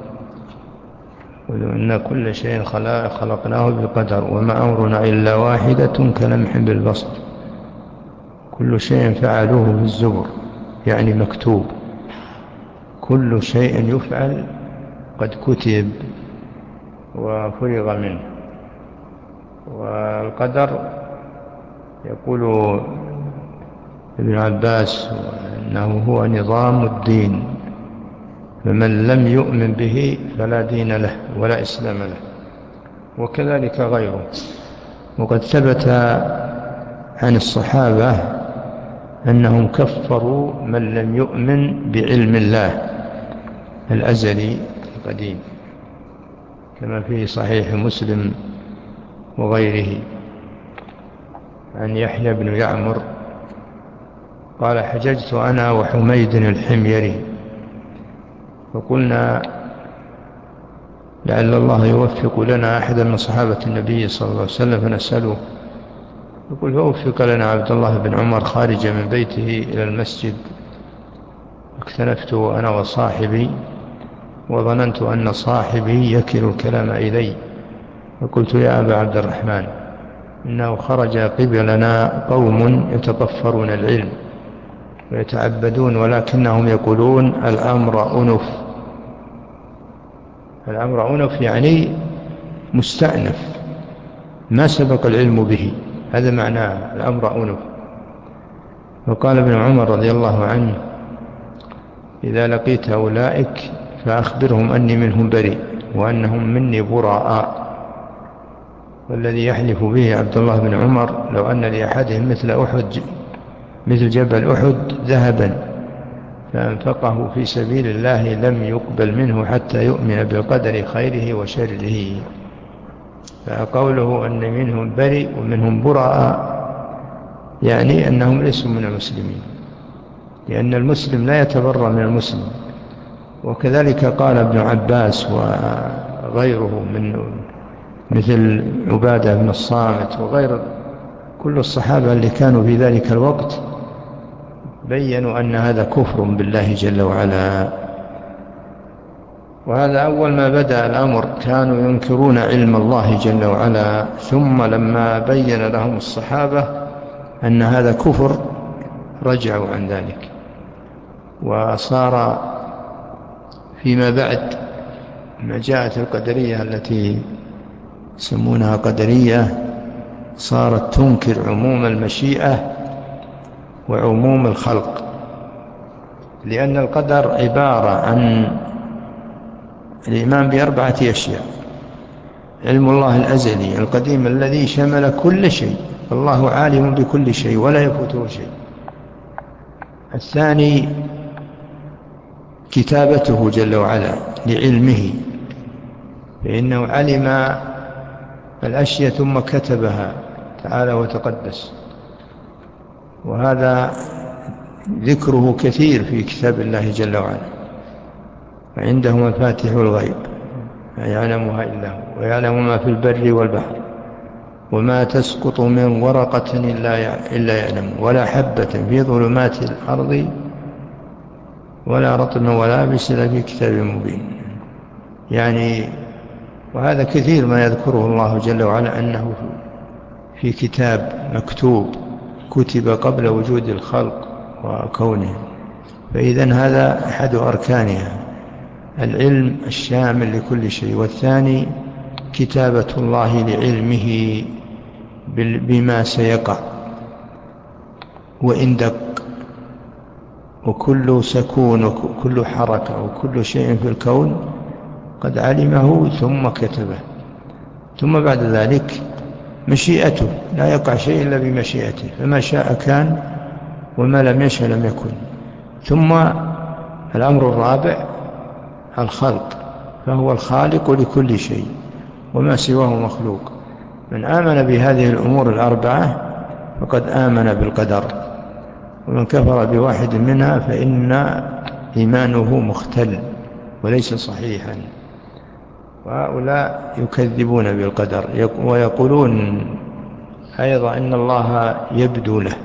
وأن كل شيء خلقناه بقدر، وما أمرنا إلا واحدة كلمح بالبصر، كل شيء فعلوه بالزبر يعني مكتوب، كل شيء يفعل قد كتب وفرغ منه. والقدر يقول ابن عباس أنه هو نظام الدين، فمن لم يؤمن به فلا دين له ولا إسلام له، وكذلك غيره. وقد ثبت عن الصحابة أنهم كفروا من لم يؤمن بعلم الله الأزلي القديم، كما في صحيح مسلم وغيره عن يحيى بن يعمر قال: حججت أنا وحميد الحميري فقلنا لعل الله يوفق لنا أحدا من صحابة النبي صلى الله عليه وسلم فنسأله، يقول: فوفق لنا عبد الله بن عمر خارج من بيته إلى المسجد، اكتنفت أنا وصاحبي وظننت أن صاحبي يكل الكلام إلي، فقلت: يا أبا عبد الرحمن، إنه خرج قبلنا قوم يتطفرون العلم ويتعبدون، ولكنهم يقولون الأمر أنف. الأمر أنف يعني مستأنف، ما سبق العلم به، هذا معناه الأمر أنف. وقال ابن عمر رضي الله عنه: إذا لقيت أولئك فأخبرهم أني منهم بريء وأنهم مني براء. والذي يحلف به عبد الله بن عمر لو أن لأحدهم مثل جبل أحد ذهبا فأنفقه في سبيل الله لم يقبل منه حتى يؤمن بالقدر خيره وشره. فقوله أن منهم بريء ومنهم براء يعني أنهم ليسوا من المسلمين، لأن المسلم لا يتبرأ من المسلم. وكذلك قال ابن عباس وغيره من مثل عبادة بن الصامت وغير كل الصحابة اللي كانوا في ذلك الوقت بيّنوا أن هذا كفر بالله جل وعلا. وهذا أول ما بدأ الأمر كانوا ينكرون علم الله جل وعلا، ثم لما بيّن لهم الصحابة أن هذا كفر رجعوا عن ذلك. وصار فيما بعد ما جاءت القدرية التي يسمونها قدرية صارت تنكر عموم المشيئة وعموم الخلق، لأن القدر عبارة عن الإيمان بأربعة أشياء: علم الله الأزلي القديم الذي شمل كل شيء، الله عالم بكل شيء ولا يفوته شيء. الثاني كتابته جل وعلا لعلمه، فإنه علم الأشياء ثم كتبها تعالى وتقدس، وهذا ذكره كثير في كتاب الله جل وعلا. وعنده مفاتيح الغيب لا يعلمها إلا هو، ويعلم ما في البر والبحر، وما تسقط من ورقة إلا يعلم، ولا حبة في ظلمات الأرض ولا رطب ولا يابس إلا في كتاب مبين. يعني وهذا كثير ما يذكره الله جل وعلا أنه في كتاب مكتوب كتب قبل وجود الخلق وكونه. فإذن هذا أحد أركانها، العلم الشامل لكل شيء. والثاني كتابة الله لعلمه بما سيقع وإن دق، وكل سكون وكل حركة وكل شيء في الكون قد علمه ثم كتبه. ثم بعد ذلك مشيئته، لا يقع شيء إلا بمشيئته، فما شاء كان وما لم يشاء لم يكن. ثم الأمر الرابع الخلق، فهو الخالق لكل شيء وما سواه مخلوق. من آمن بهذه الأمور الأربعة فقد آمن بالقدر، ومن كفر بواحد منها فإن إيمانه مختل وليس صحيحا. وهؤلاء يكذبون بالقدر ويقولون أيضا إن الله يبدو له،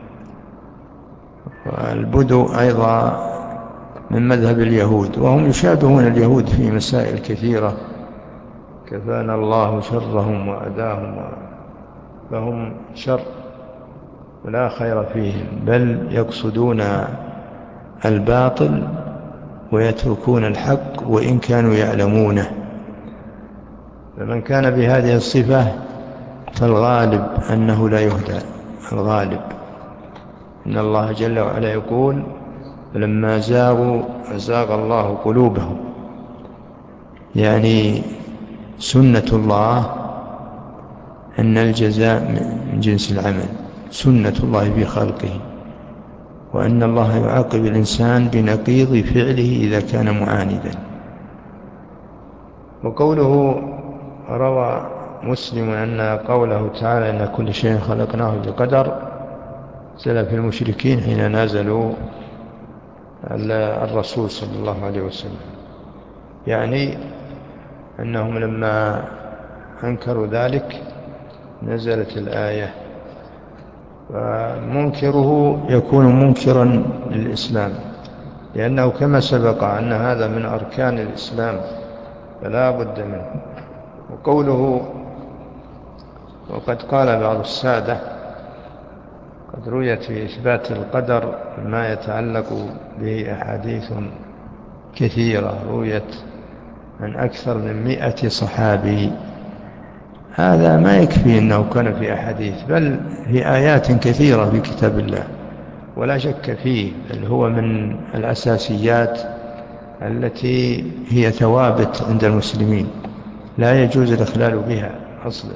والبدو أيضا من مذهب اليهود، وهم يشابهون اليهود في مسائل كثيرة، كفانا الله شرهم وأداهم، فهم شر ولا خير فيهم، بل يقصدون الباطل ويتركون الحق وإن كانوا يعلمونه. فمن كان بهذه الصفة فالغالب أنه لا يهدى. الغالب إن الله جل وعلا يقول: فلما زاغوا أزاغ الله قلوبهم. يعني سنة الله أن الجزاء من جنس العمل، سنة الله في خلقه، وأن الله يعاقب الإنسان بنقيض فعله إذا كان معاندا. وقوله روى مسلم أن قوله تعالى: إن كل شيء خلقناه بقدر، نزل في المشركين حين نازلوا الرسول صلى الله عليه وسلم، يعني أنهم لما أنكروا ذلك نزلت الآية. فمنكره يكون منكرا للإسلام، لأنه كما سبق أن هذا من أركان الإسلام فلا بد منه. وقوله: وقد قال بعض السادة، قد رويت في إثبات القدر ما يتعلق به أحاديث كثيرة، رويت عن أكثر من 100 صحابي. هذا ما يكفي أنه كان في أحاديث، بل في آيات كثيرة في كتاب الله، ولا شك فيه، بل هو من الأساسيات التي هي ثوابت عند المسلمين لا يجوز الإخلال بها أصلا.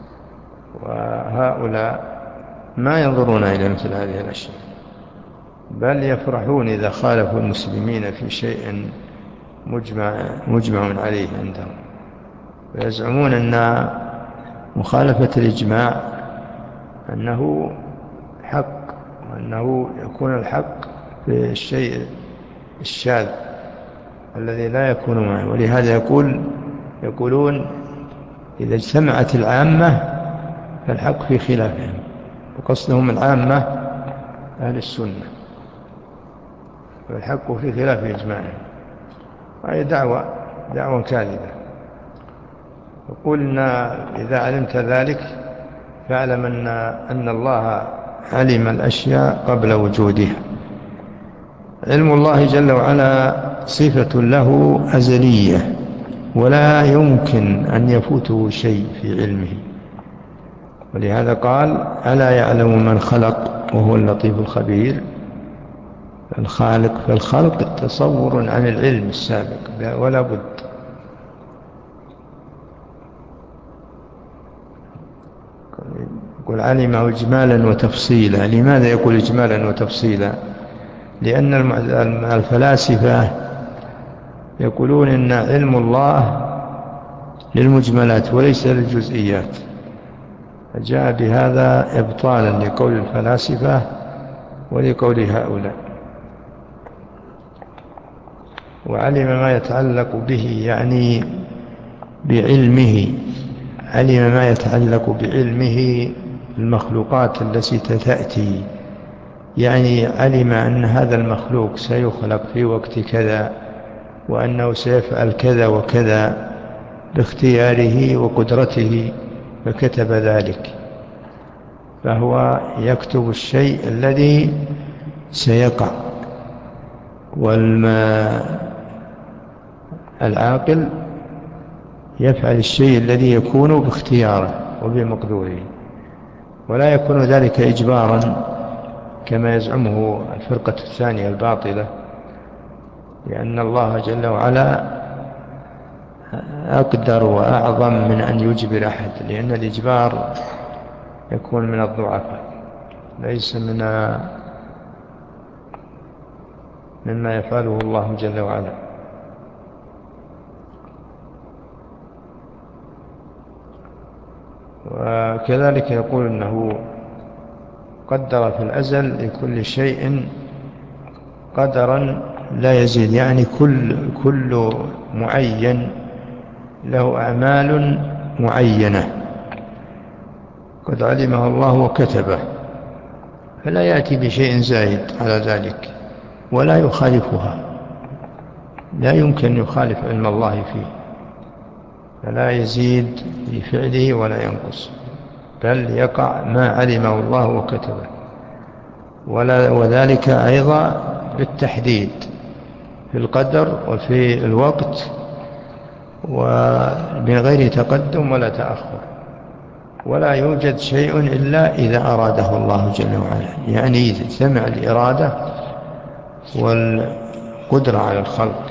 وهؤلاء ما ينظرون إلى مثل هذه الأشياء، بل يفرحون إذا خالفوا المسلمين في شيء مجمع عليه عندهم، ويزعمون أن مخالفة الإجماع أنه حق، وأنه يكون الحق في الشيء الشاذ الذي لا يكون معه. ولهذا يقولون: إذا اجتمعت العامة فالحق في خلافهم، وقصدهم العامة أهل السنة، والحق في خلاف إجماعهم. وهي دعوة كاذبة. يقول: إن إذا علمت ذلك فاعلم أن الله علم الأشياء قبل وجودها. علم الله جل وعلا صفة له أزلية، ولا يمكن أن يفوته شيء في علمه. ولهذا قال: ألا يعلم من خلق وهو اللطيف الخبير. فالخلق تصور عن العلم السابق ولا بد. يقول: علمه إجمالا وتفصيلا. لماذا يقول إجمالا وتفصيلا؟ لأن الفلاسفة يقولون إن علم الله للمجملات وليس للجزئيات، فجاء بهذا إبطالا لقول الفلاسفة ولقول هؤلاء. وعلم ما يتعلق به يعني بعلمه، علم ما يتعلق بعلمه المخلوقات التي تأتي، يعني علم أن هذا المخلوق سيخلق في وقت كذا، وأنه سيفعل كذا وكذا باختياره وقدرته، فكتب ذلك. فهو يكتب الشيء الذي سيقع، والعاقل يفعل الشيء الذي يكون باختياره وبمقدوره، ولا يكون ذلك إجبارا كما يزعمه الفرقة الثانية الباطلة، لأن الله جل وعلا أقدر وأعظم من أن يجبر أحد، لأن الإجبار يكون من الضعفاء ليس مما يفعله الله جل وعلا. وكذلك يقول أنه قدر في الأزل لكل شيء قدرا لا يزيد، يعني كل معين له أعمال معينة قد علمه الله وكتبه، فلا يأتي بشيء زائد على ذلك ولا يخالفها، لا يمكن يخالف علم الله فيه، فلا يزيد في فعله ولا ينقص، بل يقع ما علمه الله وكتبه. وذلك أيضا بالتحديد في القدر وفي الوقت، ومن غير تقدم ولا تأخر. ولا يوجد شيء إلا إذا أراده الله جل وعلا، يعني اجتمع الإرادة والقدرة على الخلق،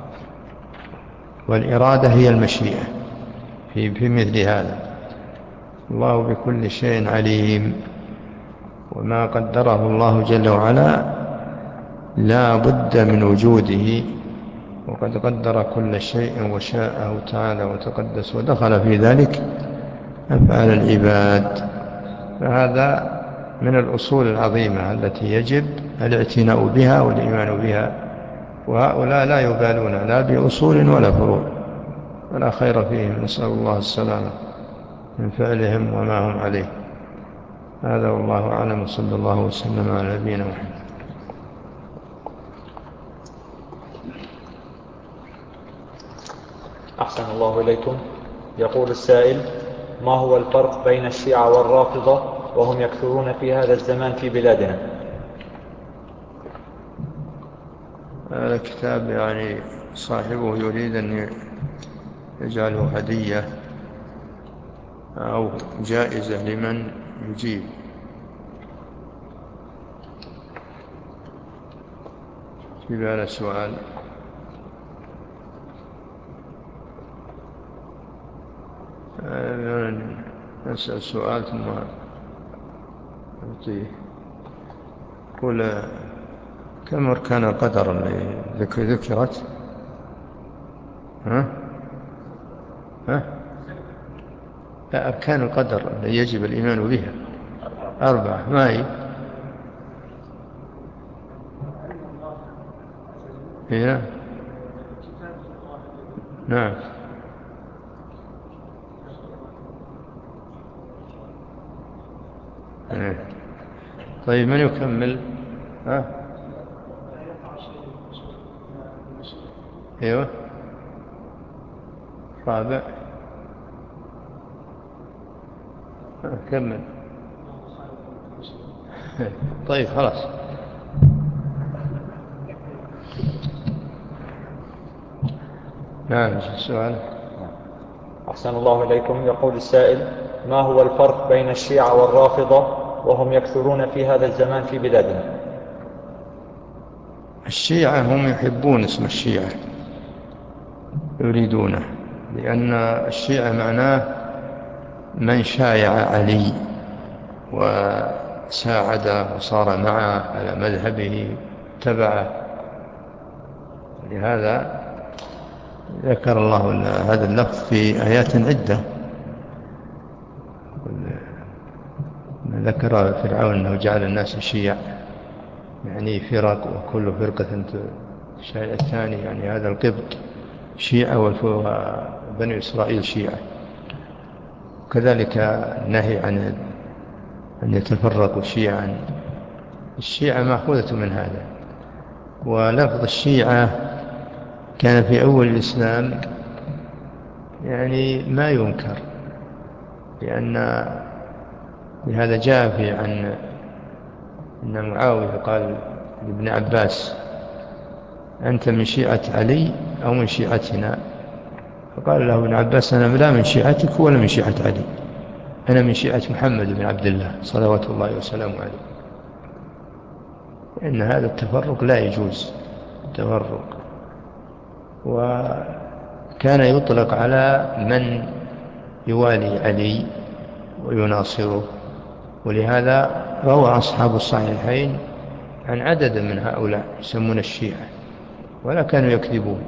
والإرادة هي المشيئة في مثل هذا. الله بكل شيء عليم، وما قدره الله جل وعلا لا بد من وجوده، وقد قدر كل شيء وشاءه تعالى وتقدس، ودخل في ذلك أفعال العباد. فهذا من الأصول العظيمة التي يجب الاعتناء بها والإيمان بها، وهؤلاء لا يبالون لا بأصول ولا فروع، ولا خير فيهم، نسأل الله السلامة من فعلهم وما هم عليه. هذا والله أعلم، صلى الله وسلم على نبينا محمد. أحسن الله إليكم. يقول السائل: ما هو الفرق بين الشيعة والرافضة وهم يكثرون في هذا الزمان في بلادنا؟ هذا الكتاب يعني صاحبه يريد أن يجعله هدية أو جائزة لمن يجيب. في بالي سؤال. نسأل سؤال ثم أعطيه. قل كم أركان القدر اللي ذكرت؟ ها؟ لا، أركان القدر اللي يجب الإيمان بها 4. ما هي؟ هنا؟ نعم. طيب من يكمل؟ ايوه، 4. كمل. طيب خلاص. نعم، السؤال. أحسن الله إليكم. يقول السائل: ما هو الفرق بين الشيعة والرافضة وهم يكثرون في هذا الزمان في بلادنا؟ الشيعة هم يحبون اسم الشيعة، يريدونه، لأن الشيعة معناه من شايع علي وساعده وصار معه على مذهبه تبعه. لهذا ذكر الله هذا اللفظ في آيات عدة. ذكر فرعون أنه جعل الناس شيع، يعني فرق، وكل فرقة شيء الثاني، يعني هذا القبط شيعة وبني إسرائيل شيعة. كذلك النهي عن أن يتفرقوا شيعا. الشيعة مأخوذة من هذا. ولفظ الشيعة كان في أول الإسلام يعني ما ينكر، لهذا جاء في عن أن معاوية قال لابن عباس: أنت من شيعة علي أو من شيعتنا؟ فقال له ابن عباس: أنا لا من شيعتك ولا من شيعة علي، أنا من شيعة محمد بن عبد الله صلوات الله وسلامه عليه. إن هذا التفرق لا يجوز التفرق. وكان يطلق على من يوالي علي ويناصره. ولهذا روى أصحاب الصحيحين عن عدد من هؤلاء يسمون الشيعة، ولا كانوا يكذبون،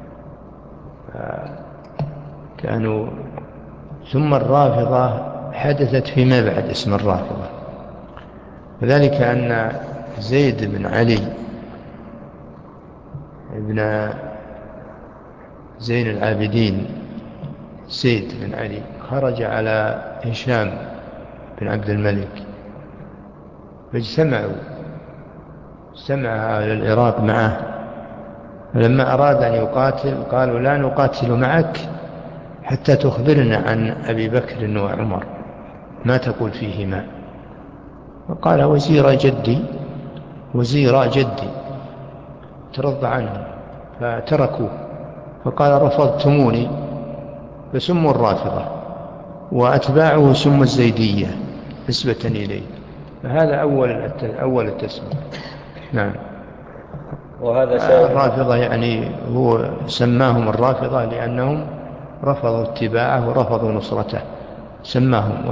كانوا. ثم الرافضة حدثت فيما بعد اسم الرافضة، وذلك أن زيد بن علي ابن زين العابدين، زيد بن علي، خرج على هشام بن عبد الملك، فاجتمع أهل العراق معه. فلما أراد أن يقاتل قالوا: لا نقاتل معك حتى تخبرنا عن أبي بكر وعمر، ما تقول فيهما؟ فقال: وزيرا جدي، ترضى عنهم. فتركوه. فقال: رفضتموني، فسموا الرافضة. وأتباعه ثم الزيدية نسبة إليه، فهذا أول التسمية. نعم. وهذا سائل. الرافضة يعني هو سماهم الرافضة لأنهم رفضوا اتباعه ورفضوا نصرته، سماهم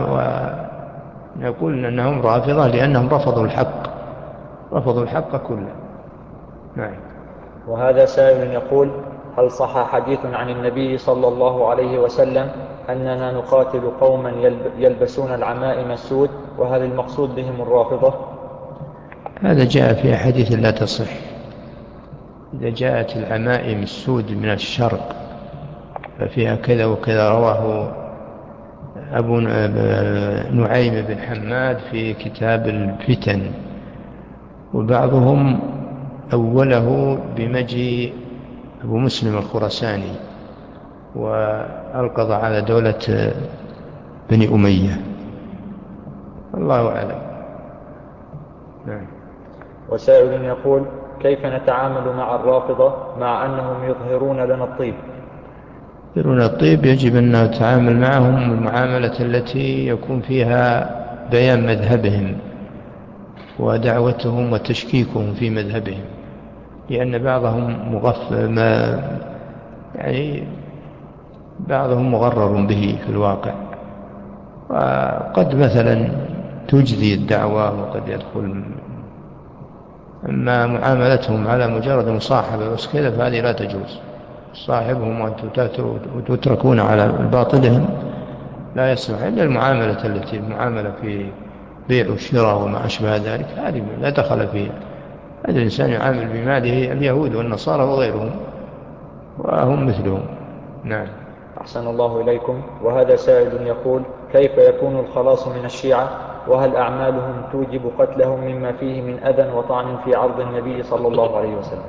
ونقول أنهم رافضة لأنهم رفضوا الحق كله. نعم. وهذا سائل يقول: هل صح حديث عن النبي صلى الله عليه وسلم أننا نقاتل قوما يلبسون العمائم السود، وهل المقصود بهم الرافضة؟ هذا جاء في أحاديث لا تصح. إذا جاءت العمائم السود من الشرق ففيها كذا وكذا. رواه أبو نعيم بن حماد في كتاب الفتن، وبعضهم أوله بمجيء أبو مسلم الخراساني وألقض على دولة بني أمية. الله أعلم. نعم. وسائل يقول: كيف نتعامل مع الرافضة مع أنهم يظهرون لنا الطيب؟ يظهرون الطيب يجب أن نتعامل معهم المعاملة التي يكون فيها بيان مذهبهم ودعوتهم وتشكيكهم في مذهبهم، لأن بعضهم يعني بعضهم مغرر به في الواقع، وقد مثلا تجدي الدعوة وقد يدخل. أما معاملتهم على مجرد مصاحبة بس كذا فهذه لا تجوز. صاحبهم وأنتم تتركون على باطلهم لا يصلح إلا المعاملة في بيع والشراء وما أشبه ذلك، هذه لا دخل فيها. هذا الإنسان يعامل بماله اليهود والنصارى وغيرهم وهم مثلهم. نعم. أحسن الله إليكم. وهذا سائل يقول: كيف يكون الخلاص من الشيعة، وهل أعمالهم توجب قتلهم مما فيه من أذى وطعن في عرض النبي صلى الله عليه وسلم؟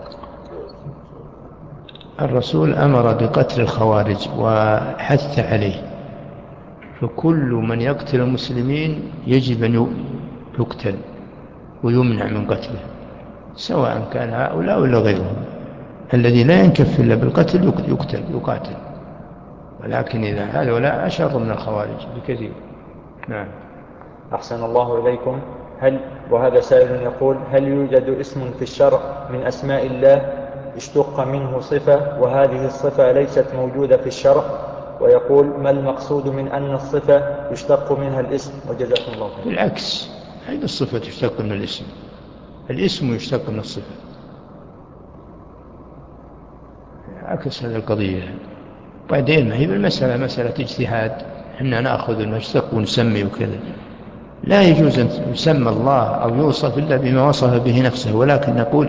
الرسول أمر بقتل الخوارج وحث عليه، فكل من يقتل المسلمين يجب أن يقتل ويمنع من قتله، سواء كان هؤلاء ولا غيرهم. الذي لا ينكف إلا بالقتل يقاتل، ولكن إذا هؤلاء أشر من الخوارج بكثير. نعم. أحسن الله إليكم. وهذا سائل يقول: هل يوجد اسم في الشرع من أسماء الله اشتق منه صفة وهذه الصفة ليست موجودة في الشرع؟ ويقول: ما المقصود من أن الصفة يشتق منها الاسم؟ وجزاكم الله خير. بالعكس، هذه الصفة تشتق من الاسم يشتق من الصفة، عكس هذه القضية. بعدين ما هي بالمسألة مسألة اجتهاد، إحنا نأخذ المشتق ونسمي وكذا. لا يجوز أن يسمى الله أو يوصف إلا بما وصف به نفسه، ولكن نقول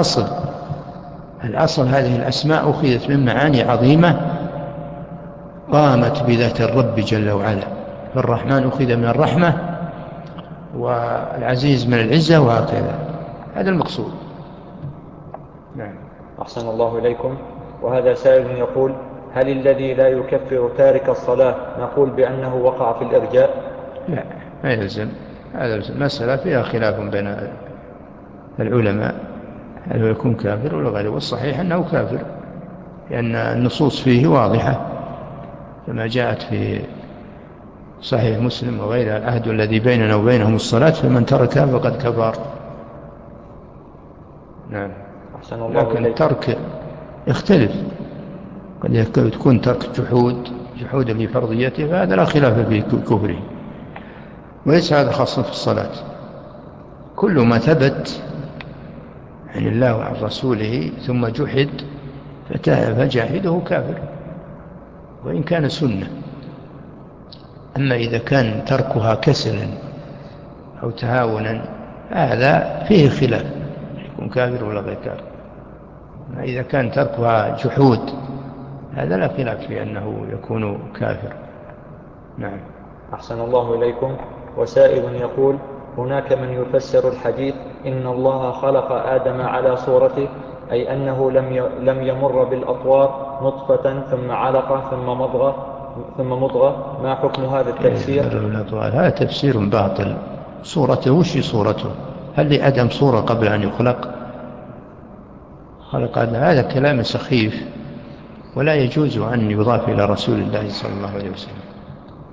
الأصل هذه الأسماء أخذت من معاني عظيمة قامت بذات الرب جل وعلا. فالرحمن أخذ من الرحمة، والعزيز من العزة، وهكذا. هذا المقصود. نعم. أحسن الله إليكم. وهذا سائل يقول: هل الذي لا يكفر تارك الصلاة نقول بأنه وقع في الإرجاء؟ لا، ما يلزم. هذا المسألة فيها خلاف بين العلماء، هل هو يكون كافر ولا غيره؟ والصحيح أنه كافر، لأن النصوص فيه واضحة كما جاءت في صحيح مسلم وغيرها: العهد الذي بيننا وبينهم الصلاة فمن تركها فقد كفر. نعم. لكن الترك يختلف، قد يكون ترك جحود لفرضيته، فهذا لا خلاف في كفره، وليس هذا خاصا في الصلاة. كل ما ثبت عن الله وعن رسوله ثم جحد فجاحده كافر وإن كان سنة. أما إذا كان تركها كسلا أو تهاونا هذا فيه خلاف، يكون كافر ولا غير كافر. إذا كان تركها جحود هذا لا خلاف في أنه يكون كافر. نعم. أحسن الله إليكم. وسائل يقول: هناك من يفسر الحديث إن الله خلق آدم على صورته، أي أنه لم يمر بالأطوار نطفة ثم علقة ثم مضغة. ما حكم هذا التفسير؟ هذا تفسير باطل. صورته وش صورته؟ هل لآدم صورة قبل أن يخلق؟ خلق آدم، هذا كلام سخيف ولا يجوز أن يضاف إلى رسول الله صلى الله عليه وسلم.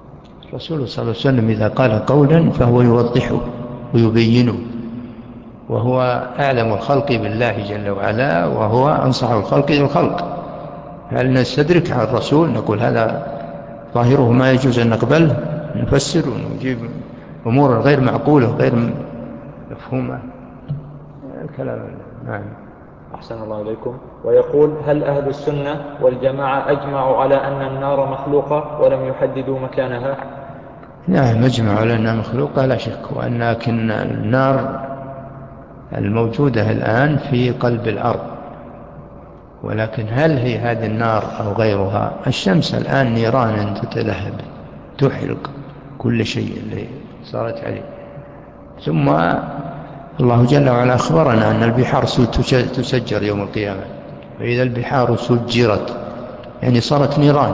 الرسول صلى الله عليه وسلم إذا قال قولا فهو يوضحه ويبينه، وهو أعلم الخلق بالله جل وعلا، وهو أنصح الخلق للخلق. هل نستدرك على الرسول نقول هذا ظاهره ما يجوز أن نقبله، نفسر ونجيب أمور غير معقولة غير مفهومة الكلام؟ نعم. أحسن الله إليكم. ويقول: هل أهل السنة والجماعة أجمعوا على أن النار مخلوقة ولم يحددوا مكانها؟ نعم، أجمعوا على أنها مخلوقة لا شك، لكن النار الموجودة الآن في قلب الأرض، ولكن هل هي هذه النار أو غيرها؟ الشمس الآن نيران تتلهب تحرق كل شيء اللي صارت عليه. ثم الله جل وعلا أخبرنا أن البحار تسجر يوم القيامة، فإذا البحار سجرت يعني صارت نيران.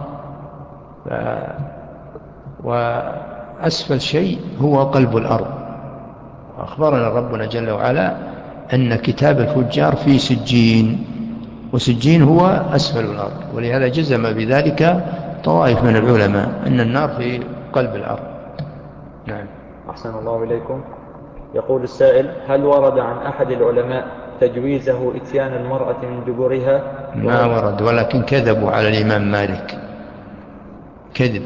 وأسفل شيء هو قلب الأرض. أخبرنا ربنا جل وعلا أن كتاب الفجار في سجين، وسجين هو أسفل الأرض، ولهذا جزم بذلك طوائف من العلماء أن النار في قلب الأرض. نعم. أحسن الله إليكم. يقول السائل: هل ورد عن أحد العلماء تجويزه إتيان المرأة من دبرها؟ ما ورد، ولكن كذبوا على الإمام مالك كذب.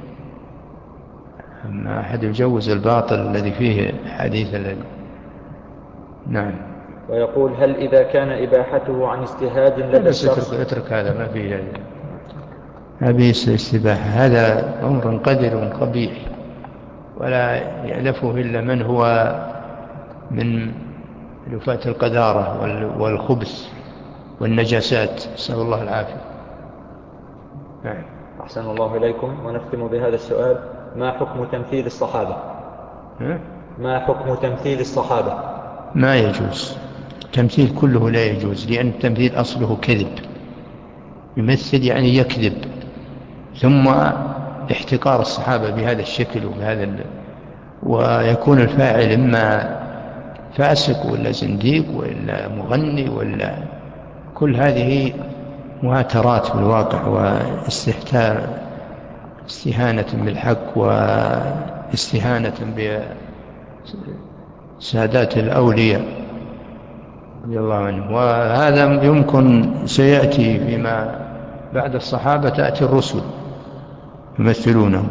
أما أحد يجوز الباطل الذي فيه حديث الذي. نعم. ويقول: هل إذا كان إباحته عن اجتهاد لدى الشخص؟ اترك هذا، ما فيه هذا، ما فيه استباحة، هذا أمر قذر قبيح ولا يألفه إلا من هو من لفاة القذارة والخبث والنجاسات، نسأل الله العافية. نعم. أحسن الله إليكم. ونختم بهذا السؤال: ما حكم تمثيل الصحابة؟ ما حكم تمثيل الصحابة؟ ما يجوز تمثيل، كله لا يجوز، لأن التمثيل أصله كذب. يمثل يعني يكذب، ثم احتقار الصحابة بهذا الشكل ويكون الفاعل إما فاسق ولا زنديق ولا مغني ولا، كل هذه مهاترات في الواقع استهانة بالحق واستهانة بسادات الأولياء رضي الله عنهم. وهذا يمكن سيأتي فيما بعد الصحابة، تأتي الرسل يمثلونهم،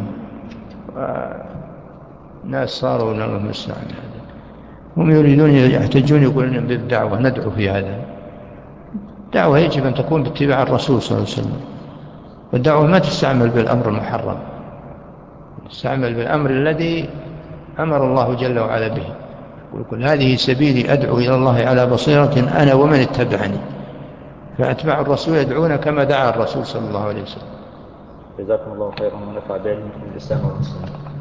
ناس صاروا الله المستعان. هم يريدون يحتجون يقولون بالدعوة ندعو في هذا. الدعوة يجب أن تكون باتباع الرسول صلى الله عليه وسلم، والدعوة ما تستعمل بالأمر المحرم، تستعمل بالأمر الذي أمر الله جل وعلا به. ويقول: هذه سبيلي أدعو إلى الله على بصيرة أنا ومن اتبعني. فأتباع الرسول يدعون كما دعا الرسول صلى الله عليه وسلم. جزاكم الله خيرا ونفع بعلمكم الإسلام والمسلمين.